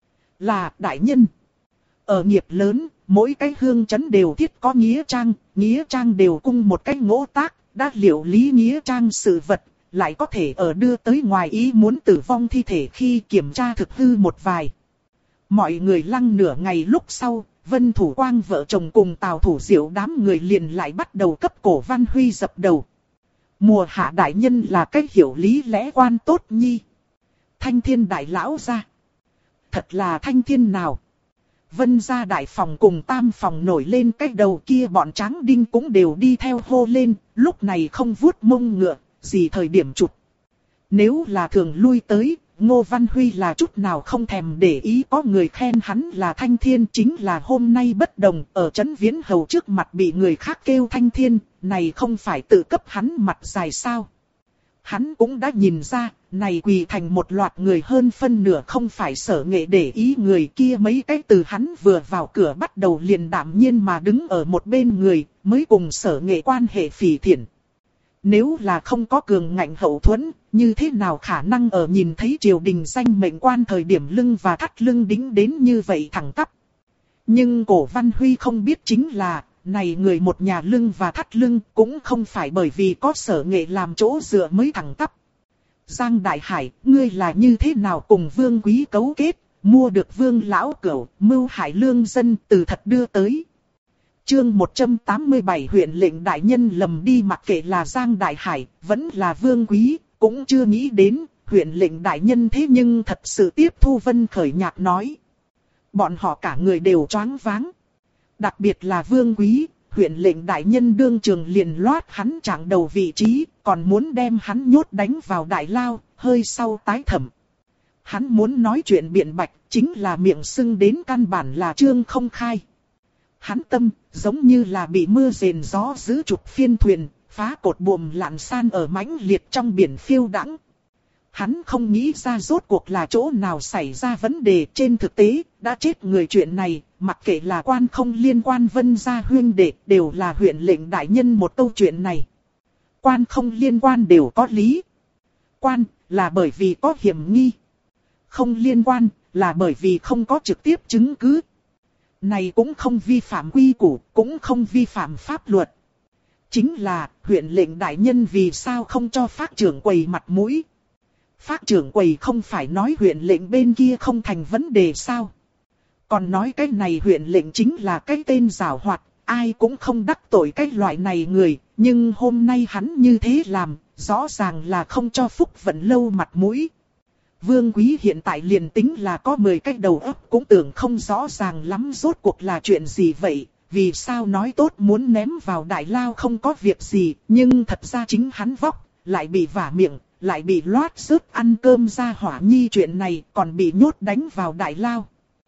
Là đại nhân. Ở nghiệp lớn, mỗi cái hương trấn đều thiết có nghĩa trang đều cung một cái Ngỗ Tác, đã liệu lý nghĩa trang sự vật, lại có thể ở đưa tới ngoài ý muốn tử vong thi thể khi kiểm tra thực hư một vài. Mọi người lăng nửa ngày lúc sau, Vân Thủ Quang vợ chồng cùng Tào Thủ Diệu đám người liền lại bắt đầu cấp Cổ Văn Huy dập đầu. Mùa hạ đại nhân là cách hiểu lý lẽ quan tốt nhi. Thanh thiên đại lão ra. Thật là thanh thiên nào. Vân gia đại phòng cùng tam phòng nổi lên cái đầu kia bọn Tráng Đinh cũng đều đi theo hô lên, lúc này không vuốt mông ngựa, gì thời điểm chụp. Nếu là thường lui tới, Ngô Văn Huy là chút nào không thèm để ý có người khen hắn là thanh thiên, chính là hôm nay bất đồng, ở Trấn Viễn Hầu trước mặt bị người khác kêu thanh thiên, này không phải tự cấp hắn mặt dài sao. Hắn cũng đã nhìn ra, này quỳ thành một loạt người hơn phân nửa không phải Sở Nghệ để ý người kia mấy cái từ hắn vừa vào cửa bắt đầu liền đạm nhiên mà đứng ở một bên người, mới cùng Sở Nghệ quan hệ phỉ thiện. Nếu là không có cường ngạnh hậu thuẫn, như thế nào khả năng ở nhìn thấy triều đình danh mệnh quan thời điểm lưng và thắt lưng đính đến như vậy thẳng tắp. Nhưng Cổ Văn Huy không biết chính là, này người một nhà lưng và thắt lưng cũng không phải bởi vì có Sở Nghệ làm chỗ dựa mới thẳng tắp. Giang Đại Hải, ngươi là như thế nào cùng Vương Quý cấu kết, mua được Vương Lão Cửu, mưu hại lương dân từ thật đưa tới. Chương 187 huyện lệnh đại nhân lầm đi, mặc kệ là Giang Đại Hải, vẫn là Vương Quý, cũng chưa nghĩ đến, huyện lệnh đại nhân thế nhưng thật sự tiếp thu Vân Khởi Nhạc nói. Bọn họ cả người đều choáng váng. Đặc biệt là Vương Quý, huyện lệnh đại nhân đương trường liền loát hắn chạng đầu vị trí, còn muốn đem hắn nhốt đánh vào đại lao, hơi sau tái thẩm. Hắn muốn nói chuyện biện bạch, chính là miệng sưng đến căn bản là trương không khai. Hắn tâm, giống như là bị mưa rền gió giữ trục phiên thuyền, phá cột buồm lặn san ở mãnh liệt trong biển phiêu đãng. Hắn không nghĩ ra rốt cuộc là chỗ nào xảy ra vấn đề, trên thực tế, đã chết người chuyện này, mặc kệ là quan không liên quan Vân gia huyên đệ, đều là huyện lệnh đại nhân một câu chuyện này. Quan không liên quan đều có lý. Quan, là bởi vì có hiểm nghi. Không liên quan, là bởi vì không có trực tiếp chứng cứ. Này cũng không vi phạm quy củ, cũng không vi phạm pháp luật. Chính là, huyện lệnh đại nhân vì sao không cho phác trưởng quầy mặt mũi. Phác trưởng quầy không phải nói huyện lệnh bên kia không thành vấn đề sao. Còn nói cái này huyện lệnh chính là cái tên giảo hoạt, ai cũng không đắc tội cái loại này người, nhưng hôm nay hắn như thế làm, rõ ràng là không cho Phúc Vận Lâu mặt mũi. Vương Quý hiện tại liền tính là có 10 cái đầu óc cũng tưởng không rõ ràng lắm rốt cuộc là chuyện gì vậy, vì sao nói tốt muốn ném vào đại lao không có việc gì, nhưng thật ra chính hắn vóc, lại bị vả miệng, lại bị loát rớt ăn cơm ra hỏa nhi chuyện này còn bị nhốt đánh vào đại lao.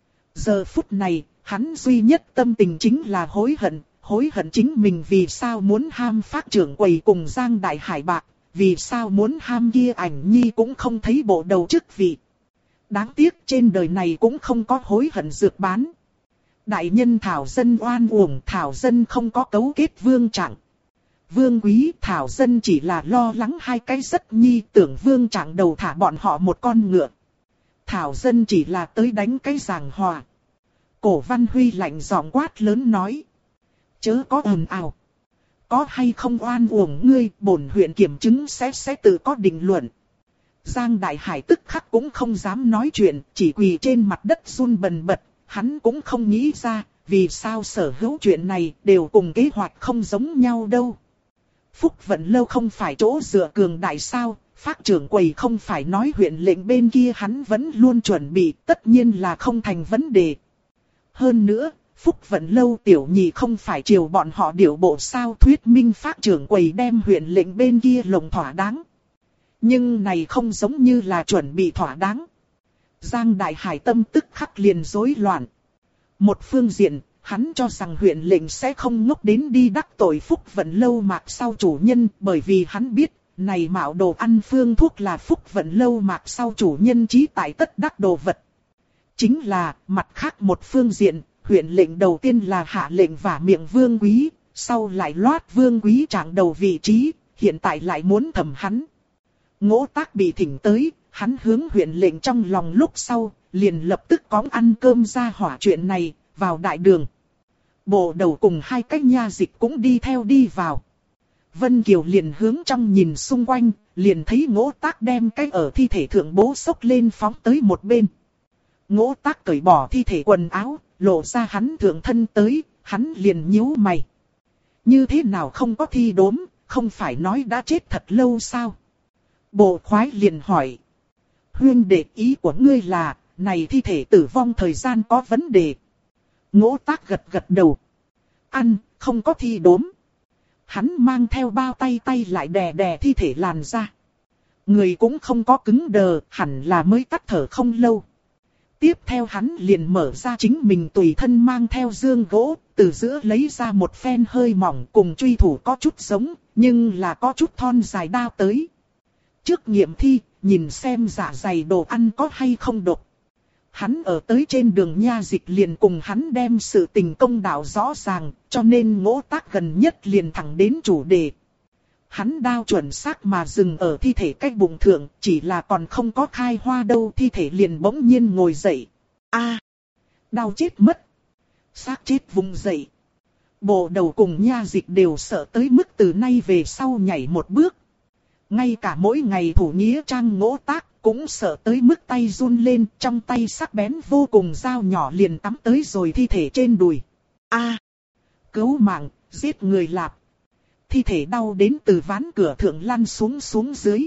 Giờ phút này, hắn duy nhất tâm tình chính là hối hận chính mình vì sao muốn ham Phác trưởng quầy cùng Giang Đại Hải bạc, vì sao muốn ham kia ảnh nhi cũng không thấy bộ đầu chức vị. Đáng tiếc trên đời này cũng không có hối hận dược bán. Đại nhân thảo dân oan uổng, thảo dân không có cấu kết Vương Trạng. Vương Quý thảo dân chỉ là lo lắng hai cái rất nhi, tưởng Vương Trạng đầu thả bọn họ một con ngựa. Thảo dân chỉ là tới đánh cái giảng hòa. Cổ Văn Huy lạnh giọng quát lớn nói. Chớ có ồn ào. Có hay không oan uổng ngươi, bổn huyện kiểm chứng sẽ tự có định luận. Giang Đại Hải tức khắc cũng không dám nói chuyện, chỉ quỳ trên mặt đất run bần bật. Hắn cũng không nghĩ ra, vì sao sở hữu chuyện này đều cùng kế hoạch không giống nhau đâu. Phúc Vận Lâu không phải chỗ dựa cường đại sao, Phác trưởng quầy không phải nói huyện lệnh bên kia hắn vẫn luôn chuẩn bị, tất nhiên là không thành vấn đề. Hơn nữa, Phúc Vận Lâu tiểu nhị không phải chiều bọn họ điều bộ sao, thuyết minh Phác trưởng quầy đem huyện lệnh bên kia lồng thỏa đáng. Nhưng này không giống như là chuẩn bị thỏa đáng. Giang Đại Hải tâm tức khắc liền rối loạn. Một phương diện, hắn cho rằng huyện lệnh sẽ không ngốc đến đi đắc tội Phúc Vận Lâu mạc sau chủ nhân, bởi vì hắn biết, này mạo đồ ăn phương thuốc là Phúc Vận Lâu mạc sau chủ nhân chí tại tất đắc đồ vật. Chính là, mặt khác một phương diện, huyện lệnh đầu tiên là hạ lệnh vả miệng Vương Quý, sau lại loát Vương Quý trạng đầu vị trí, hiện tại lại muốn thẩm hắn. Ngỗ Tác bị thỉnh tới, hắn hướng huyện lệnh trong lòng lúc sau, liền lập tức cõng ăn cơm ra hỏa chuyện này, vào đại đường. Bộ đầu cùng hai cái nha dịch cũng đi theo đi vào. Vân Kiều liền hướng trong nhìn xung quanh, liền thấy Ngỗ Tác đem cái ở thi thể thượng bố xốc lên phóng tới một bên. Ngỗ Tác cởi bỏ thi thể quần áo, lộ ra hắn thượng thân tới, hắn liền nhíu mày. Như thế nào không có thi đốm, không phải nói đã chết thật lâu sao? Bộ khoái liền hỏi. Huyên đệ, ý của ngươi là, này thi thể tử vong thời gian có vấn đề. Ngỗ Tác gật gật đầu. Ăn, không có thi đốm. Hắn mang theo bao tay lại đè đè thi thể làn ra. Người cũng không có cứng đờ, hẳn là mới tắt thở không lâu. Tiếp theo hắn liền mở ra chính mình tùy thân mang theo dương gỗ, từ giữa lấy ra một phen hơi mỏng cùng truy thủ có chút giống, nhưng là có chút thon dài đao tới. Trước nghiệm thi, nhìn xem dạ dày đồ ăn có hay không độc. Hắn ở tới trên đường nha dịch liền cùng hắn đem sự tình công đạo rõ ràng, cho nên Ngỗ Tác gần nhất liền thẳng đến chủ đề. Hắn đao chuẩn xác mà dừng ở thi thể cách bụng thượng, chỉ là còn không có khai hoa đâu, thi thể liền bỗng nhiên ngồi dậy. A, đau chết mất. Xác chết vùng dậy. Bộ đầu cùng nha dịch đều sợ tới mức từ nay về sau nhảy một bước. Ngay cả mỗi ngày thủ nghĩa trang Ngỗ Tác cũng sợ tới mức tay run lên, trong tay sắc bén vô cùng dao nhỏ liền tắm tới rồi thi thể trên đùi. A, cứu mạng, giết người lạp. Thi thể đau đến từ ván cửa thượng lăn xuống dưới.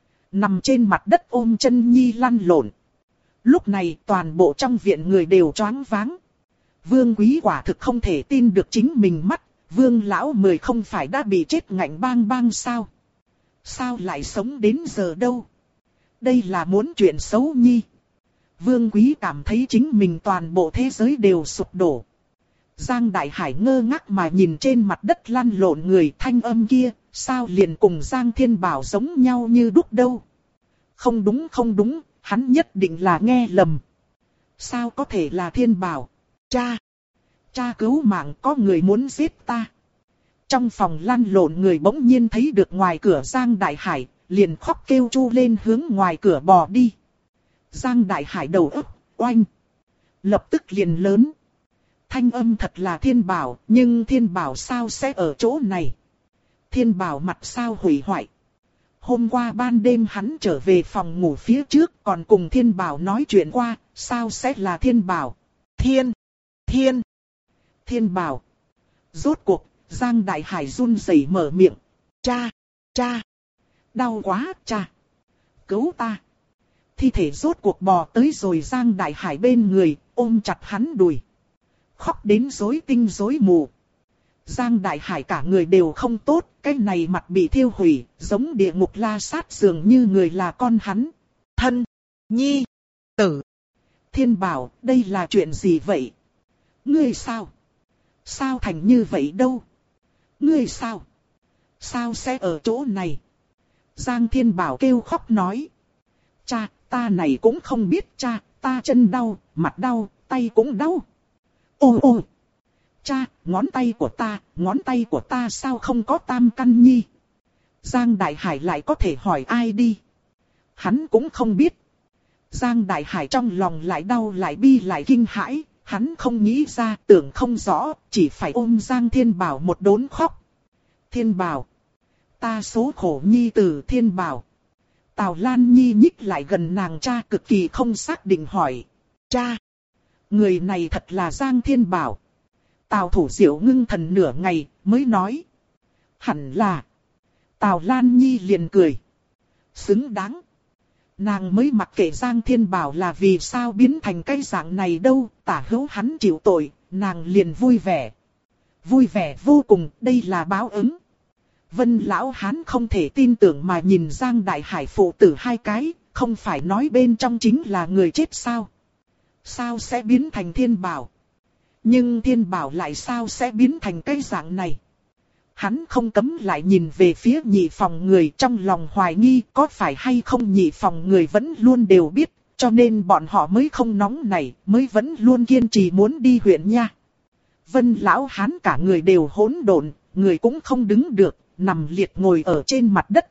Nằm trên mặt đất ôm chân nhi lăn lộn. Lúc này toàn bộ trong viện người đều choáng váng. Vương Quý quả thực không thể tin được chính mình mắt. Vương lão mười không phải đã bị chết ngạnh bang bang sao? Sao lại sống đến giờ đâu? Đây là muốn chuyện xấu nhi. Vương Quý cảm thấy chính mình toàn bộ thế giới đều sụp đổ. Giang Đại Hải ngơ ngác mà nhìn trên mặt đất lăn lộn người, thanh âm kia, sao liền cùng Giang Thiên Bảo giống nhau như đúc đâu. Không đúng, hắn nhất định là nghe lầm. Sao có thể là Thiên Bảo? Cha cứu mạng, có người muốn giết ta. Trong phòng lăn lộn người bỗng nhiên thấy được ngoài cửa Giang Đại Hải, liền khóc kêu chu lên hướng ngoài cửa bò đi. Giang Đại Hải đầu óc oanh, lập tức liền lớn. Thanh âm thật là Thiên Bảo, nhưng Thiên Bảo sao sẽ ở chỗ này? Thiên Bảo mặt sao hủy hoại? Hôm qua ban đêm hắn trở về phòng ngủ phía trước còn cùng Thiên Bảo nói chuyện qua, sao sẽ là Thiên Bảo? Thiên Bảo. Rốt cuộc, Giang Đại Hải run rẩy mở miệng. Cha, cha, đau quá, cha. Cứu ta. Thi thể rốt cuộc bò tới rồi Giang Đại Hải bên người, ôm chặt hắn đùi. Khóc đến rối tinh rối mù. Giang Đại Hải cả người đều không tốt, cái này mặt bị thiêu hủy, giống địa ngục la sát dường như người là con hắn. Thân, nhi, tử. Thiên Bảo, đây là chuyện gì vậy? Ngươi sao? Sao thành như vậy đâu? Ngươi sao? Sao sẽ ở chỗ này? Giang Thiên Bảo kêu khóc nói. Cha, ta này cũng không biết cha, ta chân đau, mặt đau, tay cũng đau. Ôi ôi! Cha, ngón tay của ta sao không có tam căn nhi? Giang Đại Hải lại có thể hỏi ai đi? Hắn cũng không biết. Giang Đại Hải trong lòng lại đau lại bi lại kinh hãi, hắn không nghĩ ra, tưởng không rõ, chỉ phải ôm Giang Thiên Bảo một đốn khóc. Thiên Bảo! Ta số khổ nhi tử Thiên Bảo! Tào Lan Nhi nhích lại gần nàng cha cực kỳ không xác định hỏi. Cha! Người này thật là Giang Thiên Bảo. Tào Thủ Diệu ngưng thần nửa ngày mới nói. Hẳn là. Tào Lan Nhi liền cười. Xứng đáng. Nàng mới mặc kệ Giang Thiên Bảo là vì sao biến thành cái dạng này đâu. Tả hữu hắn chịu tội, nàng liền vui vẻ. Vui vẻ vô cùng, đây là báo ứng. Vân lão hán không thể tin tưởng mà nhìn Giang Đại Hải phụ tử hai cái, không phải nói bên trong chính là người chết sao? Sao sẽ biến thành Thiên Bảo? Nhưng Thiên Bảo lại sao sẽ biến thành cái dạng này? Hắn không cấm lại nhìn về phía nhị phòng người, trong lòng hoài nghi có phải hay không nhị phòng người vẫn luôn đều biết, cho nên bọn họ mới không nóng nảy, mới vẫn luôn kiên trì muốn đi huyện nha. Vân lão hán cả người đều hỗn độn, người cũng không đứng được, nằm liệt ngồi ở trên mặt đất.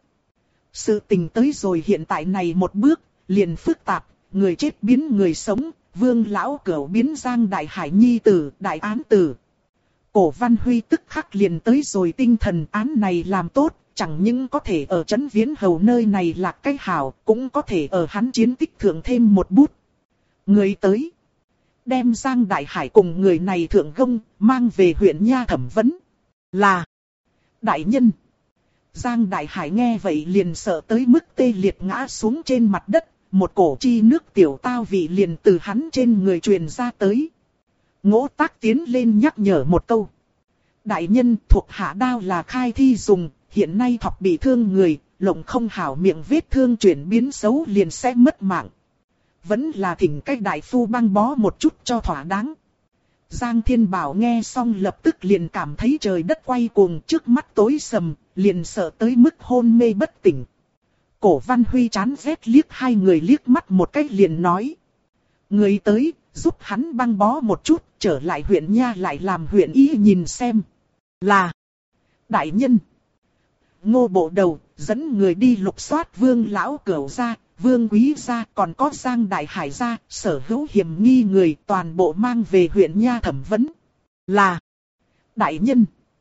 Sự tình tới rồi hiện tại này một bước, liền phức tạp, người chết biến người sống, Vương lão cửu biến Giang Đại Hải nhi tử, đại án tử. Cổ Văn Huy tức khắc liền tới rồi tinh thần, án này làm tốt, chẳng những có thể ở trấn Viễn Hầu nơi này là cái hảo, cũng có thể ở hắn chiến tích thượng thêm một bút. Người tới, đem Giang Đại Hải cùng người này thượng gông, mang về huyện nha thẩm vấn. Là đại nhân. Giang Đại Hải nghe vậy liền sợ tới mức tê liệt ngã xuống trên mặt đất, một cổ chi nước tiểu tao vị liền từ hắn trên người truyền ra tới. Ngỗ Tác tiến lên nhắc nhở một câu. Đại nhân, thuộc hạ đao là khai thi dùng, hiện nay thọc bị thương người, lộng không hảo miệng vết thương chuyển biến xấu liền sẽ mất mạng. Vẫn là thỉnh cách đại phu băng bó một chút cho thỏa đáng. Giang Thiên Bảo nghe xong lập tức liền cảm thấy trời đất quay cuồng, trước mắt tối sầm, liền sợ tới mức hôn mê bất tỉnh. Cổ Văn Huy chán ghét liếc hai người liếc mắt một cái liền nói. Người tới, giúp hắn băng bó một chút, trở lại huyện nha lại làm huyện y nhìn xem. Là đại nhân. Ngô bộ đầu, dẫn người đi lục soát Vương lão cửu gia, Vương quý gia, còn có Giang Đại Hải gia, sở hữu hiểm nghi người toàn bộ mang về huyện nha thẩm vấn. Là đại nhân.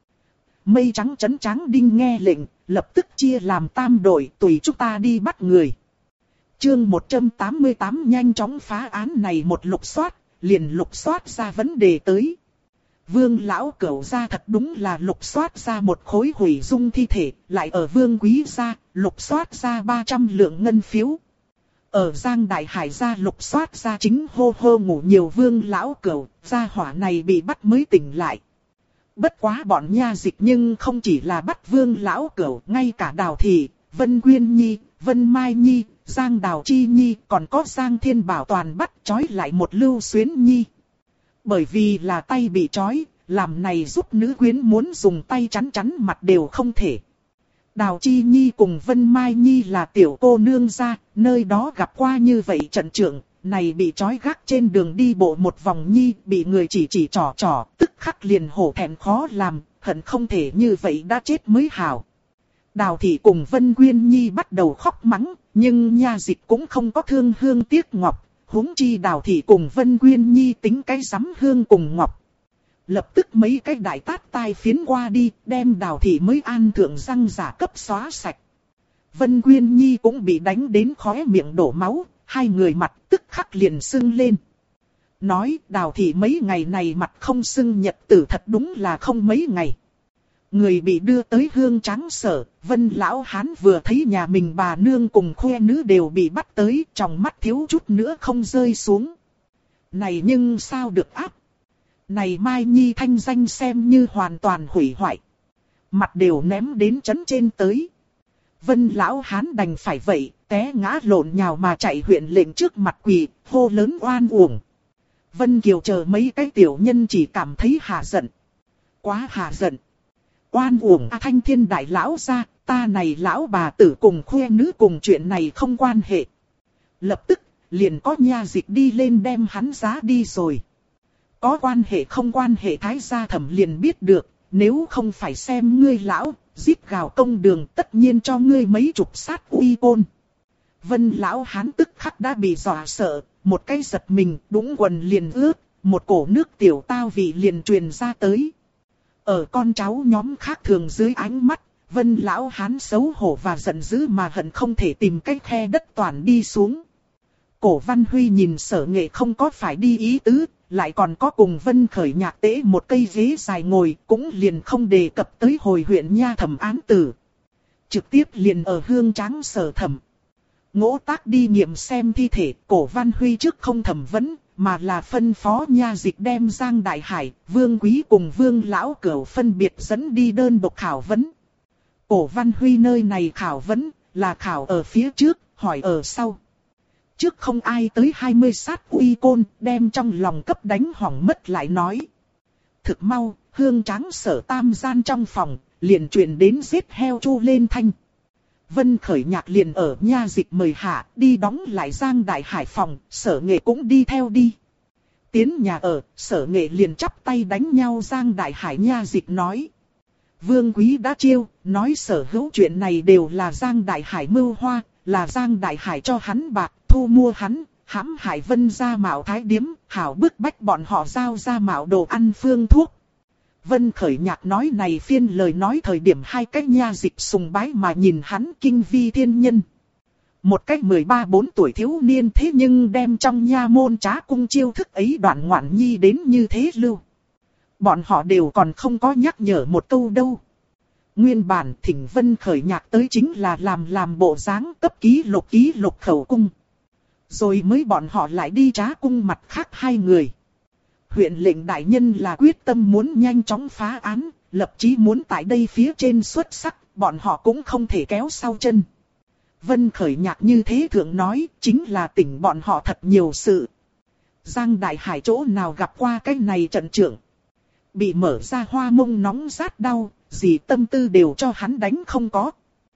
Mây trắng trấn tráng đinh nghe lệnh, lập tức chia làm tam đội, tùy chúng ta đi bắt người. Chương 188 nhanh chóng phá án này một lục soát, liền lục soát ra vấn đề tới. Vương lão cửu gia thật đúng là lục soát ra một khối hủy dung thi thể, lại ở Vương quý gia lục soát ra 300 lượng ngân phiếu. Ở Giang Đại Hải gia lục soát ra chính hô hô ngủ nhiều Vương lão cửu, gia hỏa này bị bắt mới tỉnh lại. Bất quá bọn nha dịch nhưng không chỉ là bắt Vương lão cửu, ngay cả Đào Thị, Vân Quyên Nhi, Vân Mai Nhi, Giang Đào Chi Nhi, còn có Giang Thiên Bảo toàn bắt trói lại một Lưu Xuyến Nhi. Bởi vì là tay bị trói, làm này giúp nữ quyến muốn dùng tay chắn chắn mặt đều không thể. Đào Chi Nhi cùng Vân Mai Nhi là tiểu cô nương gia, nơi đó gặp qua như vậy trận trưởng, này bị trói gác trên đường đi bộ một vòng nhi, bị người chỉ trỏ, tức khắc liền hổ thẹn khó làm, hận không thể như vậy đã chết mới hảo. Đào Thị cùng Vân Quyên Nhi bắt đầu khóc mắng, nhưng nha dịch cũng không có thương hương tiếc ngọc, huống chi Đào Thị cùng Vân Quyên Nhi tính cái sắm hương cùng ngọc. Lập tức mấy cái đại tát tai phiến qua đi, đem Đào Thị mới an thượng răng giả cấp xóa sạch. Vân Quyên Nhi cũng bị đánh đến khóe miệng đổ máu, hai người mặt tức khắc liền sưng lên. nói Đào thị mấy ngày này mặt không sưng nhật tử thật đúng là không mấy ngày. Người bị đưa tới Hương Tráng Sở, Vân lão hán vừa thấy nhà mình bà nương cùng khoe nữ đều bị bắt tới, trong mắt thiếu chút nữa không rơi xuống. Này nhưng sao được áp? Này Mai Nhi thanh danh xem như hoàn toàn hủy hoại. Mặt đều ném đến trấn trên tới. Vân lão hán đành phải vậy, té ngã lộn nhào mà chạy huyện lệnh trước mặt quỳ, hô lớn oan uổng. Vân Kiều chờ mấy cái tiểu nhân chỉ cảm thấy hà giận. Quá hà giận. Oan uổng Thanh Thiên đại lão ra, ta này lão bà tử cùng khoe nữ cùng chuyện này không quan hệ. Lập tức, liền có nha dịch đi lên đem hắn giá đi rồi. Có quan hệ không quan hệ thái gia thẩm liền biết được, nếu không phải xem ngươi lão, giết gào công đường tất nhiên cho ngươi mấy chục sát uy côn. Vân lão hán tức khắc đã bị dọa sợ, một cái giật mình, đũng quần liền ướt, một cổ nước tiểu tao vị liền truyền ra tới. Ở con cháu nhóm khác thường dưới ánh mắt, Vân lão hán xấu hổ và giận dữ mà hận không thể tìm cách khe đất toàn đi xuống. Cổ Văn Huy nhìn Sở Nghệ không có phải đi ý tứ, lại còn có cùng Vân Khởi Nhạc tễ một cây ghế dài ngồi, cũng liền không đề cập tới hồi huyện nha thẩm án tử. Trực tiếp liền ở Hương Tráng Sở thẩm. Ngỗ Tác đi nghiệm xem thi thể, Cổ Văn Huy trước không thẩm vấn, mà là phân phó nha dịch đem Giang Đại Hải, Vương Quý cùng Vương Lão Cửu phân biệt dẫn đi đơn độc khảo vấn. Cổ Văn Huy nơi này khảo vấn, là khảo ở phía trước, hỏi ở sau. Trước không ai tới 20 sát uy côn, đem trong lòng cấp đánh hỏng mất lại nói. Thực mau, Hương Tráng Sở tam gian trong phòng, liền truyền đến giết heo chu lên thanh. Vân Khởi Nhạc liền ở nha dịch mời hạ, đi đóng lại Giang Đại Hải phòng, Sở Nghệ cũng đi theo đi. Tiến nhà ở, Sở Nghệ liền chắp tay đánh nhau Giang Đại Hải nha dịch nói. Vương Quý đã chiêu, nói sở hữu chuyện này đều là Giang Đại Hải mưu hoa, là Giang Đại Hải cho hắn bạc, thu mua hắn, hãm hại Vân gia mạo thái điếm, hảo bức bách bọn họ giao ra mạo đồ ăn phương thuốc. Vân Khởi Nhạc nói này phiên lời nói thời điểm hai cái nha dịch sùng bái mà nhìn hắn kinh vi thiên nhân. Một cách 13-14 tuổi thiếu niên thế nhưng đem trong nha môn trá cung chiêu thức ấy đoạn ngoạn nhi đến như thế lưu. Bọn họ đều còn không có nhắc nhở một câu đâu. Nguyên bản thỉnh Vân Khởi Nhạc tới chính là làm bộ dáng cấp ký lục khẩu cung. Rồi mới bọn họ lại đi trá cung mặt khác hai người. Huyện lệnh đại nhân là quyết tâm muốn nhanh chóng phá án, lập chí muốn tại đây phía trên xuất sắc, bọn họ cũng không thể kéo sau chân. Vân Khởi Nhạc như thế thượng nói, chính là tỉnh bọn họ thật nhiều sự. Giang Đại Hải chỗ nào gặp qua cái này trận trưởng. Bị mở ra hoa mông nóng rát đau, gì tâm tư đều cho hắn đánh không có.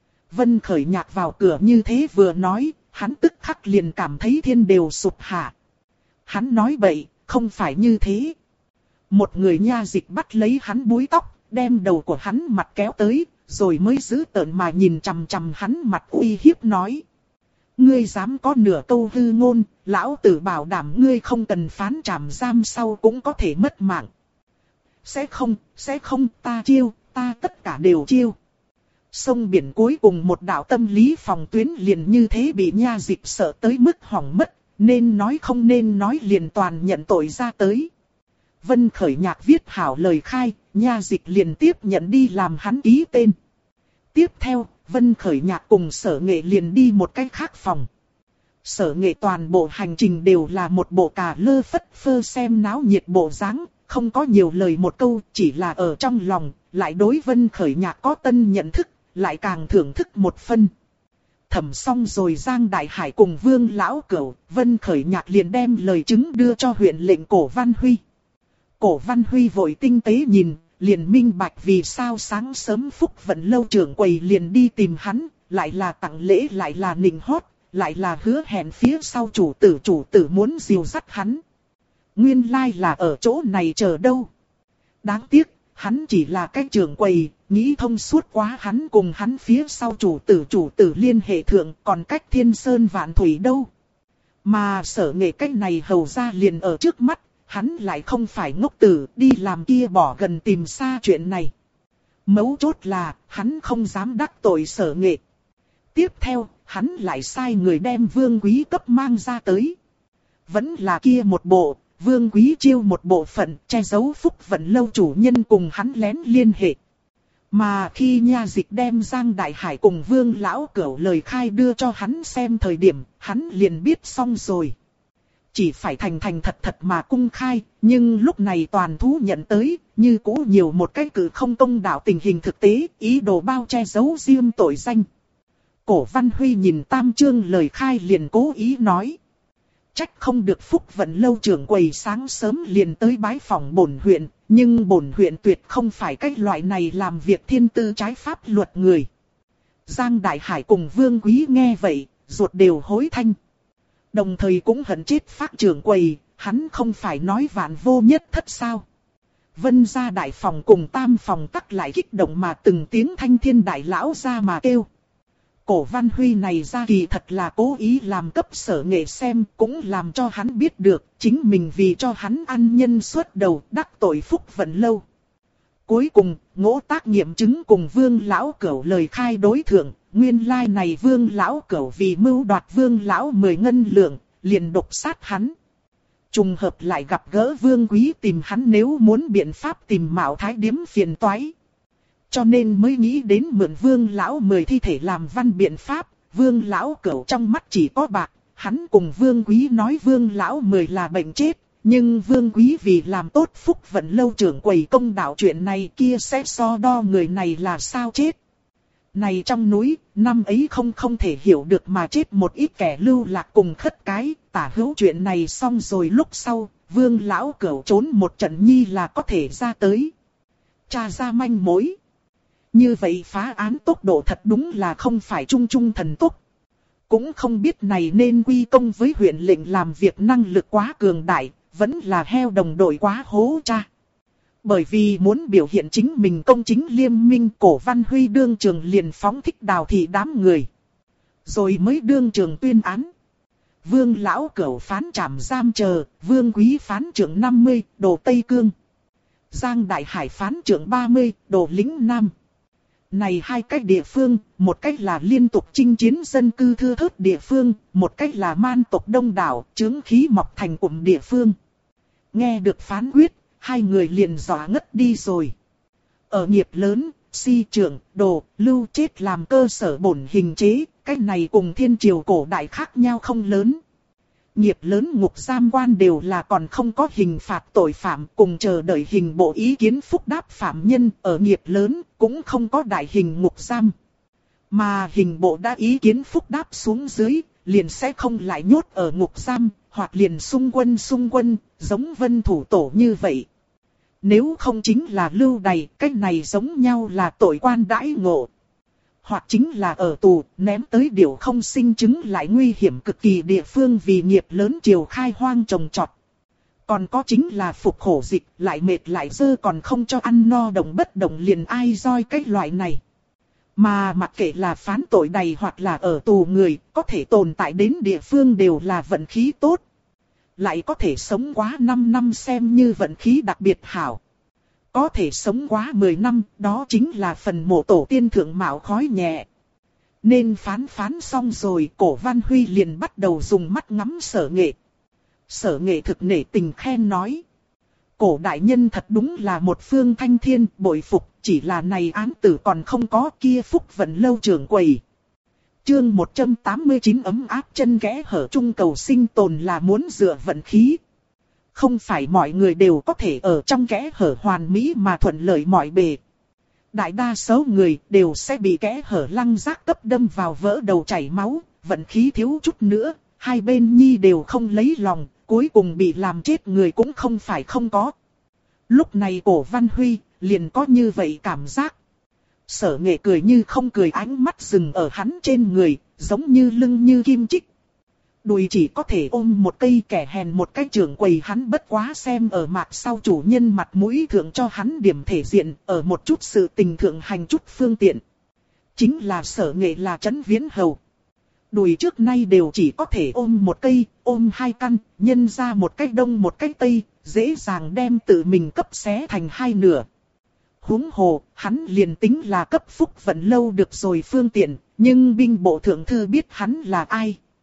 Vân Khởi Nhạc vào cửa như thế vừa nói, hắn tức khắc liền cảm thấy thiên đều sụp hạ. Hắn nói bậy, không phải như thế. Một người nha dịch bắt lấy hắn búi tóc, đem đầu của hắn mặt kéo tới, rồi mới giữ tợn mà nhìn chằm chằm hắn mặt uy hiếp nói. Ngươi dám có nửa câu hư ngôn, lão tử bảo đảm ngươi không cần phán trảm giam sau cũng có thể mất mạng. Sẽ không, ta chiêu, ta tất cả đều chiêu. Sông biển cuối cùng một đạo tâm lý phòng tuyến liền như thế bị nha dịch sợ tới mức hỏng mất, nên nói không nên nói liền toàn nhận tội ra tới. Vân Khởi Nhạc viết hảo lời khai, nha dịch liền tiếp nhận đi làm hắn ký tên. Tiếp theo, Vân Khởi Nhạc cùng Sở Nghệ liền đi một cái khác phòng. Sở Nghệ toàn bộ hành trình đều là một bộ cà lơ phất phơ xem náo nhiệt bộ dáng, không có nhiều lời một câu, chỉ là ở trong lòng, lại đối Vân Khởi Nhạc có tân nhận thức, lại càng thưởng thức một phân. Thẩm xong rồi Giang Đại Hải cùng Vương Lão Cửu, Vân Khởi Nhạc liền đem lời chứng đưa cho huyện lệnh Cổ Văn Huy. Cổ Văn Huy vội tinh tế nhìn, liền minh bạch vì sao sáng sớm Phúc Vận lâu trưởng quầy liền đi tìm hắn, lại là tặng lễ lại là nịnh hót, lại là hứa hẹn phía sau chủ tử muốn dìu dắt hắn. Nguyên lai là ở chỗ này chờ đâu. Đáng tiếc, hắn chỉ là cái trưởng quầy, nghĩ thông suốt quá hắn cùng hắn phía sau chủ tử liên hệ thượng còn cách thiên sơn vạn thủy đâu. Mà Sở Nghệ cách này hầu ra liền ở trước mắt, hắn lại không phải ngốc tử đi làm kia bỏ gần tìm xa chuyện này. Mấu chốt là, hắn không dám đắc tội Sở Nghệ. Tiếp theo, hắn lại sai người đem Vương Quý cấp mang ra tới. Vẫn là kia một bộ, Vương Quý Chiêu một bộ phận che giấu Phúc Vận Lâu chủ nhân cùng hắn lén liên hệ. Mà khi Nha Dịch đem Giang Đại Hải cùng Vương Lão Cửu lời khai đưa cho hắn xem thời điểm, hắn liền biết xong rồi. Chỉ phải thành thành thật thật mà cung khai, nhưng lúc này toàn thú nhận tới, như cũ nhiều một cái cử không công đạo tình hình thực tế, ý đồ bao che giấu riêng tội danh. Cổ Văn Huy nhìn Tam Chương lời khai liền cố ý nói. Trách không được Phúc Vận Lâu trưởng quầy sáng sớm liền tới bái phòng bổn huyện, nhưng bổn huyện tuyệt không phải cái loại này làm việc thiên tư trái pháp luật người. Giang Đại Hải cùng Vương Quý nghe vậy, ruột đều hối thanh. Đồng thời cũng hận chết Phác trưởng quầy, hắn không phải nói vạn vô nhất thất sao. Vân gia đại phòng cùng tam phòng tắc lại kích động mà từng tiếng thanh thiên đại lão ra mà kêu. Cổ Văn Huy này ra kỳ thật là cố ý làm cấp Sở Nghệ xem, cũng làm cho hắn biết được chính mình vì cho hắn ăn nhân suốt đầu đắc tội Phúc Vận Lâu. Cuối cùng, Ngỗ Tác nghiệm chứng cùng Vương Lão Cửu lời khai đối thượng, nguyên lai này Vương Lão Cửu vì mưu đoạt Vương Lão 10 ngân lượng, liền độc sát hắn. Trùng hợp lại gặp gỡ Vương Quý tìm hắn nếu muốn biện pháp tìm Mạo Thái Điếm phiền toái. Cho nên mới nghĩ đến mượn Vương Lão 10 thi thể làm văn biện pháp, Vương Lão Cửu trong mắt chỉ có bạc, hắn cùng Vương Quý nói Vương Lão 10 là bệnh chết, nhưng Vương Quý vì làm tốt Phúc Vận Lâu trưởng quầy công đạo chuyện này kia sẽ so đo người này là sao chết. Này trong núi, năm ấy không thể hiểu được mà chết một ít kẻ lưu lạc cùng khất cái, tả hữu chuyện này xong rồi lúc sau, Vương Lão Cửu trốn một trận nhi là có thể ra tới. Tra ra manh mối. Như vậy phá án tốc độ thật đúng là không phải trung trung thần tốc. Cũng không biết này nên quy công với huyện lệnh làm việc năng lực quá cường đại, vẫn là heo đồng đội quá hố cha. Bởi vì muốn biểu hiện chính mình công chính liêm minh, Cổ Văn Huy đương trường liền phóng thích đào thị đám người. Rồi mới đương trường tuyên án. Vương Lão Cửu phán trảm giam chờ, Vương Quý phán trưởng 50, đồ Tây Cương. Giang Đại Hải phán trưởng 30, đồ Lĩnh Nam. Này hai cách địa phương, một cách là liên tục chinh chiến dân cư thưa thớt địa phương, một cách là man tộc đông đảo, chướng khí mọc thành cụm địa phương. Nghe được phán quyết, hai người liền dọa ngất đi rồi. Ở nghiệp lớn, si trưởng, đồ, lưu chết làm cơ sở bổn hình chế, cách này cùng thiên triều cổ đại khác nhau không lớn. Nghiệp lớn ngục giam quan đều là còn không có hình phạt tội phạm cùng chờ đợi hình bộ ý kiến phúc đáp phạm nhân, ở nghiệp lớn cũng không có đại hình ngục giam. Mà hình bộ đã ý kiến phúc đáp xuống dưới, liền sẽ không lại nhốt ở ngục giam, hoặc liền xung quân, giống Vân Thủ Tổ như vậy. Nếu không chính là lưu đày, cách này giống nhau là tội quan đãi ngộ. Hoặc chính là ở tù, ném tới điều không sinh chứng lại nguy hiểm cực kỳ địa phương vì nghiệp lớn triều khai hoang trồng trọt. Còn có chính là phục khổ dịch, lại mệt lại dơ còn không cho ăn no đồng bất đồng liền ai roi cái loại này. Mà mặc kệ là phán tội đầy hoặc là ở tù người, có thể tồn tại đến địa phương đều là vận khí tốt. Lại có thể sống quá 5 năm xem như vận khí đặc biệt hảo. Có thể sống quá 10 năm, đó chính là phần mộ tổ tiên thượng mạo khói nhẹ. Nên phán xong rồi, Cổ Văn Huy liền bắt đầu dùng mắt ngắm Sở Nghệ. Sở Nghệ thực nể tình khen nói. Cổ đại nhân thật đúng là một phương thanh thiên, bội phục, chỉ là này án tử còn không có kia Phúc Vận Lâu trưởng quầy. Chương 189 ấm áp chân kẽ hở chung cầu sinh tồn là muốn dựa vận khí. Không phải mọi người đều có thể ở trong kẽ hở hoàn mỹ mà thuận lợi mọi bề. Đại đa số người đều sẽ bị kẽ hở lăng rác cấp đâm vào vỡ đầu chảy máu, vận khí thiếu chút nữa, hai bên nhi đều không lấy lòng, cuối cùng bị làm chết người cũng không phải không có. Lúc này Cổ Văn Huy liền có như vậy cảm giác. Sở Nghệ cười như không cười, ánh mắt dừng ở hắn trên người, giống như lưng như kim chích. Đùi chỉ có thể ôm một cây, kẻ hèn một cái trưởng quầy hắn bất quá xem ở mặt sau chủ nhân mặt mũi thượng cho hắn điểm thể diện, ở một chút sự tình thượng hành chút phương tiện. Chính là Sở Nghệ là Trấn Viễn Hầu. Đùi trước nay đều chỉ có thể ôm một cây, ôm hai căn, nhân ra một cái đông một cái tây, dễ dàng đem tự mình cấp xé thành hai nửa. Huống hồ, hắn liền tính là cấp Phúc Vận Lâu được rồi phương tiện, nhưng binh bộ thượng thư biết hắn là ai.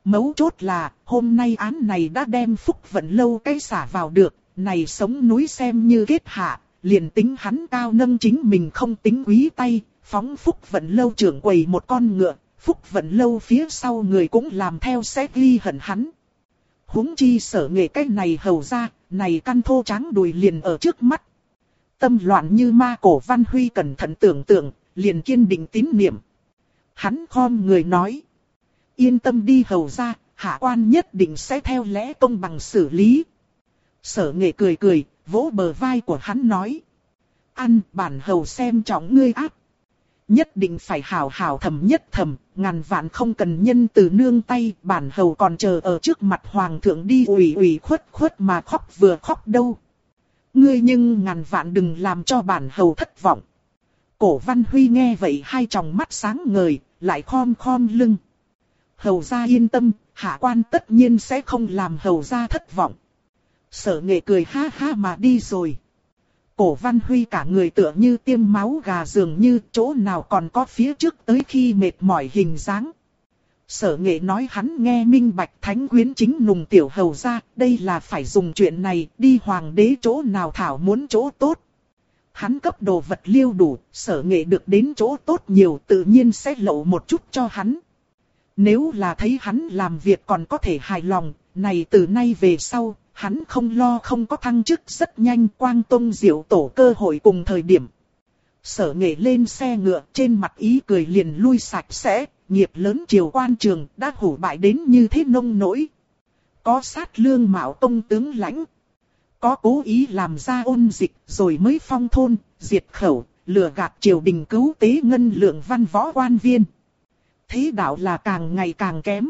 Mấu chốt là, hôm nay án này đã đem Phúc Vận Lâu cái xả vào được, này sống núi xem như kết hạ, liền tính hắn cao nâng chính mình không tính quý tay, phóng Phúc Vận Lâu trưởng quầy một con ngựa, Phúc Vận Lâu phía sau người cũng làm theo sẽ ghi hận hắn. Huống chi Sở Nghệ cái này hầu ra, này căn thô tráng đùi liền ở trước mắt. Tâm loạn như ma, Cổ Văn Huy cẩn thận tưởng tượng, liền kiên định tín niệm. Hắn khom người nói. Yên tâm đi hầu ra, hạ quan nhất định sẽ theo lẽ công bằng xử lý. Sở Nghệ cười cười, vỗ bờ vai của hắn nói. Ăn, bản hầu xem trọng ngươi áp. Nhất định phải hảo hảo thầm nhất thầm, ngàn vạn không cần nhân từ nương tay, bản hầu còn chờ ở trước mặt hoàng thượng đi ủy khuất khuất mà khóc vừa khóc đâu. Ngươi nhưng ngàn vạn đừng làm cho bản hầu thất vọng. Cổ Văn Huy nghe vậy hai tròng mắt sáng ngời, lại khom khom lưng. Hầu gia yên tâm, hạ quan tất nhiên sẽ không làm hầu gia thất vọng. Sở Nghệ cười ha ha mà đi rồi. Cổ Văn Huy cả người tựa như tiêm máu gà, dường như chỗ nào còn có phía trước tới khi mệt mỏi hình dáng. Sở Nghệ nói hắn nghe minh bạch, thánh quyến chính nùng tiểu hầu gia, đây là phải dùng chuyện này đi hoàng đế chỗ nào thảo muốn chỗ tốt. Hắn cấp đồ vật liêu đủ, Sở Nghệ được đến chỗ tốt nhiều, tự nhiên sẽ lậu một chút cho hắn. Nếu là thấy hắn làm việc còn có thể hài lòng, này từ nay về sau, hắn không lo không có thăng chức, rất nhanh Quang Tông Diệu Tổ cơ hội cùng thời điểm. Sở Nghệ lên xe ngựa, trên mặt ý cười liền lui sạch sẽ, nghiệp lớn triều quan trường đã hủ bại đến như thế nông nỗi. Có sát lương mạo tông tướng lãnh, có cố ý làm ra ôn dịch rồi mới phong thôn, diệt khẩu, lừa gạt triều đình cứu tế ngân lượng văn võ quan viên. Thế đạo là càng ngày càng kém.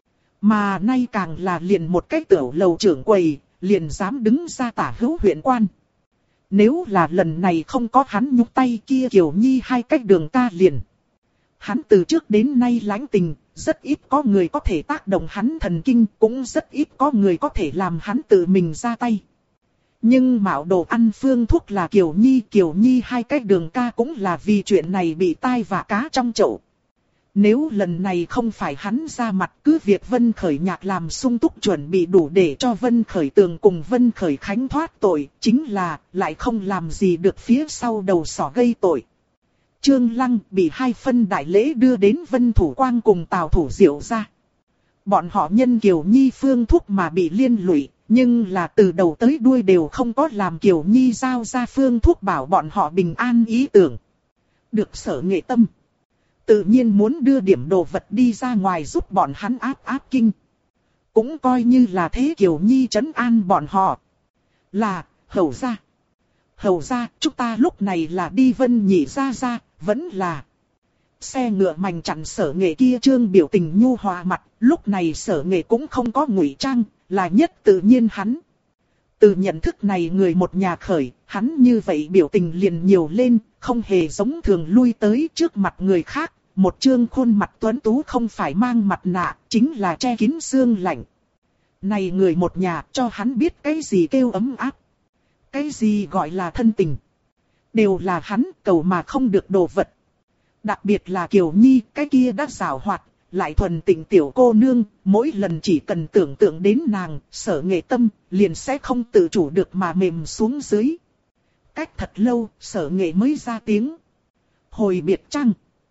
Mà nay càng là liền một cái tiểu lầu trưởng quầy, liền dám đứng ra tả hữu huyện quan. Nếu là lần này không có hắn nhúc tay kia Kiều Nhi hai cách đường ca liền. Hắn từ trước đến nay lãnh tình, rất ít có người có thể tác động hắn thần kinh, cũng rất ít có người có thể làm hắn tự mình ra tay. Nhưng mạo đồ ăn phương thuốc là Kiều Nhi hai cách đường ca cũng là vì chuyện này bị tai vạ cá trong chậu. Nếu lần này không phải hắn ra mặt, cứ việc Vân Khởi Nhạc làm sung túc chuẩn bị đủ để cho Vân Khởi Tường cùng Vân Khởi Khánh thoát tội, chính là lại không làm gì được phía sau đầu sỏ gây tội. Trương Lăng bị hai phân đại lễ đưa đến Vân Thủ Quang cùng Tào Thủ Diệu ra. Bọn họ nhân Kiều Nhi phương thuốc mà bị liên lụy, nhưng là từ đầu tới đuôi đều không có làm Kiều Nhi giao ra phương thuốc bảo bọn họ bình an ý tưởng. Được Sở Nghệ tâm, tự nhiên muốn đưa điểm đồ vật đi ra ngoài giúp bọn hắn áp kinh. Cũng coi như là thế Kiều Nhi trấn an bọn họ. Là, hầu ra. Hầu ra, chúng ta lúc này là đi Vân Nhị ra, vẫn là. Xe ngựa mảnh chặn Sở Nghệ kia trương biểu tình nhu hòa mặt, lúc này Sở Nghệ cũng không có ngụy trang, là nhất tự nhiên hắn. Từ nhận thức này người một nhà khởi, hắn như vậy biểu tình liền nhiều lên, không hề giống thường lui tới trước mặt người khác. Một trương khuôn mặt tuấn tú không phải mang mặt nạ, chính là che kín xương lạnh. Này người một nhà cho hắn biết cái gì kêu ấm áp. Cái gì gọi là thân tình. Đều là hắn cầu mà không được đồ vật. Đặc biệt là Kiều Nhi, cái kia đã giàu hoạt, lại thuần tịnh tiểu cô nương, mỗi lần chỉ cần tưởng tượng đến nàng, Sở Nghệ tâm, liền sẽ không tự chủ được mà mềm xuống dưới. Cách thật lâu, Sở Nghệ mới ra tiếng. Hồi biệt trăng.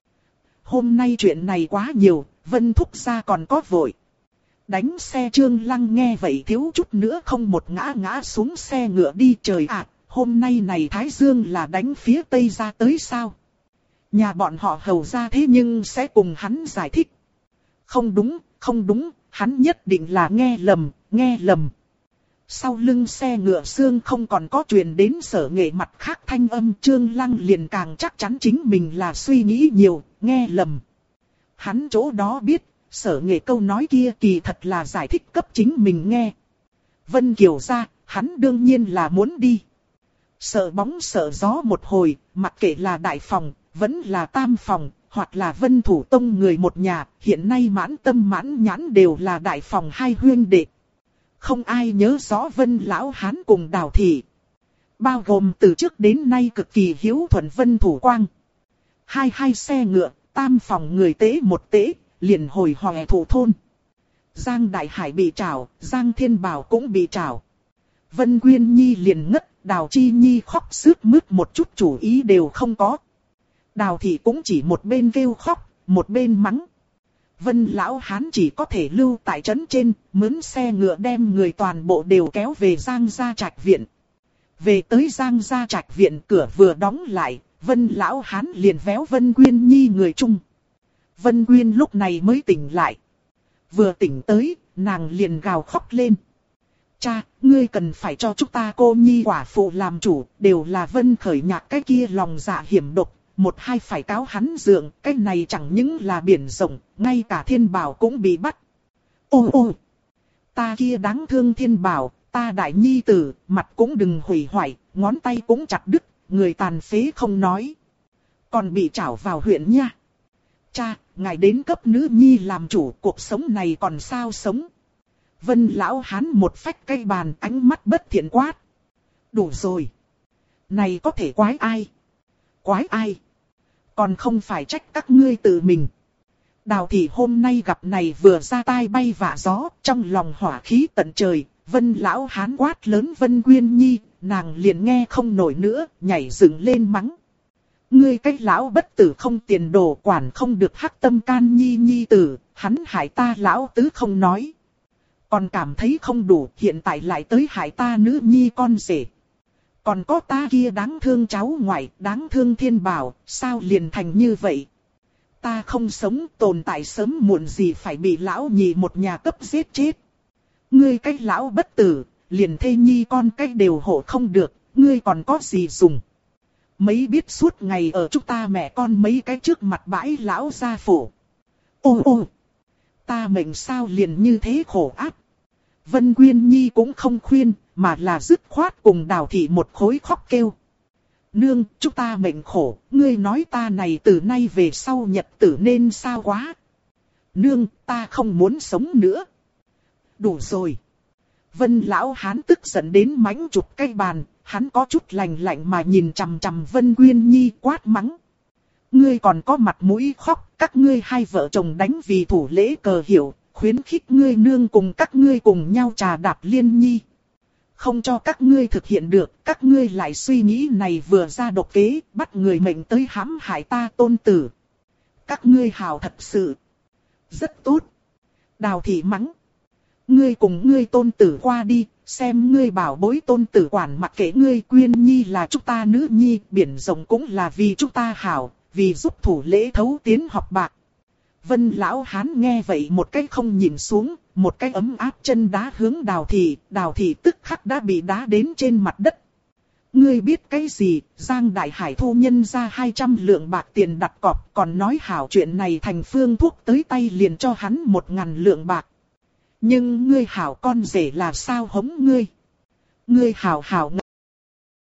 Hôm nay chuyện này quá nhiều, Vân Thúc gia còn có vội. Đánh xe Trương Lăng nghe vậy thiếu chút nữa không một ngã xuống xe ngựa đi. Trời ạ, hôm nay này Thái Dương là đánh phía Tây ra tới sao? Nhà bọn họ hầu ra thế nhưng sẽ cùng hắn giải thích. Không đúng, hắn nhất định là nghe lầm. Sau lưng xe ngựa xương không còn có truyền đến Sở Nghệ mặt khác thanh âm, Trương Lăng liền càng chắc chắn chính mình là suy nghĩ nhiều, nghe lầm. Hắn chỗ đó biết, Sở Nghệ câu nói kia kỳ thật là giải thích cấp chính mình nghe. Vân Kiều ra, hắn đương nhiên là muốn đi. Sợ bóng sợ gió một hồi, mặc kệ là đại phòng, vẫn là tam phòng, hoặc là Vân Thủ Tông người một nhà, hiện nay mãn tâm mãn nhãn đều là đại phòng hai huyên đệ. Không ai nhớ rõ Vân Lão Hán cùng Đào Thị. Bao gồm từ trước đến nay cực kỳ hiếu thuận Vân Thủ Quang. Hai xe ngựa, tam phòng người tế một tế, liền hồi hòe thủ thôn. Giang Đại Hải bị trảo, Giang Thiên Bảo cũng bị trảo. Vân Quyên Nhi liền ngất, Đào Chi Nhi khóc sướt mướt một chút chủ ý đều không có. Đào Thị cũng chỉ một bên kêu khóc, một bên mắng. Vân lão hán chỉ có thể lưu tại trấn trên, mướn xe ngựa đem người toàn bộ đều kéo về Giang gia trạch viện. Về tới Giang gia trạch viện, cửa vừa đóng lại, Vân lão hán liền véo Vân Quyên Nhi người chung. Vân Quyên lúc này mới tỉnh lại. Vừa tỉnh tới, nàng liền gào khóc lên. Cha, ngươi cần phải cho chúng ta cô nhi quả phụ làm chủ, đều là Vân Khởi Nhạc cái kia lòng dạ hiểm độc, một hai phải cáo hắn dượng, cái này chẳng những là biển rộng, ngay cả Thiên Bảo cũng bị bắt. Ô, ta kia đáng thương Thiên Bảo, ta đại nhi tử, mặt cũng đừng hủy hoại, ngón tay cũng chặt đứt, người tàn phế không nói. Còn bị trảo vào huyện nha. Cha, ngài đến cấp nữ nhi làm chủ, cuộc sống này còn sao sống. Vân lão hán một phách cây bàn, ánh mắt bất thiện quát. Đủ rồi. Này có thể quái ai? Quái ai? Còn không phải trách các ngươi tự mình. Đào Thị hôm nay gặp này vừa ra tai bay vạ gió, trong lòng hỏa khí tận trời. Vân lão hán quát lớn Vân Quyên Nhi, nàng liền nghe không nổi nữa, nhảy dựng lên mắng. Ngươi cái lão bất tử không tiền đồ, quản không được hắc tâm can nhi nhi tử, hắn hại ta lão tứ không nói. Còn cảm thấy không đủ, hiện tại lại tới hại ta nữ nhi con rể. Còn có ta kia đáng thương cháu ngoại, đáng thương Thiên Bảo, sao liền thành như vậy? Ta không sống, tồn tại sớm muộn gì phải bị lão nhị một nhà cấp giết chết. Ngươi cái lão bất tử, liền thê nhi con cái đều hộ không được, ngươi còn có gì dùng? Mấy biết suốt ngày ở chúng ta mẹ con mấy cái trước mặt bãi lão gia phủ. Ô, ta mệnh sao liền như thế khổ áp. Vân Quyên Nhi cũng không khuyên, mà là dứt khoát cùng Đào Thị một khối khóc kêu. Nương, chúng ta mệnh khổ, ngươi nói ta này từ nay về sau nhật tử nên sao quá. Nương, ta không muốn sống nữa. Đủ rồi. Vân lão hán tức giận đến mánh chụp cây bàn, hắn có chút lạnh lạnh mà nhìn chằm chằm Vân Quyên Nhi quát mắng. Ngươi còn có mặt mũi khóc, các ngươi hai vợ chồng đánh vì thủ lễ cờ hiệu, khuyến khích ngươi nương cùng các ngươi cùng nhau trà đạp liên nhi. Không cho các ngươi thực hiện được, các ngươi lại suy nghĩ này vừa ra độc kế, bắt người mệnh tới hãm hại ta tôn tử. Các ngươi hào thật sự. Rất tốt. Đào Thị mắng. Ngươi cùng ngươi tôn tử qua đi, xem ngươi bảo bối tôn tử quản mặc kệ ngươi. Quyên Nhi là chúng ta nữ nhi, biển rộng cũng là vì chúng ta hảo, vì giúp thủ lễ thấu tiến học bạc. Vân lão hán nghe vậy một cái không nhìn xuống, một cái ấm áp chân đá hướng Đào Thị tức khắc đã bị đá đến trên mặt đất. Ngươi biết cái gì, Giang Đại Hải thu nhân ra 200 lượng bạc tiền đặt cọc, còn nói hảo chuyện này thành phương thuốc tới tay liền cho hắn 1000 lượng bạc. Nhưng ngươi hảo con rể là sao hống ngươi? Ngươi hảo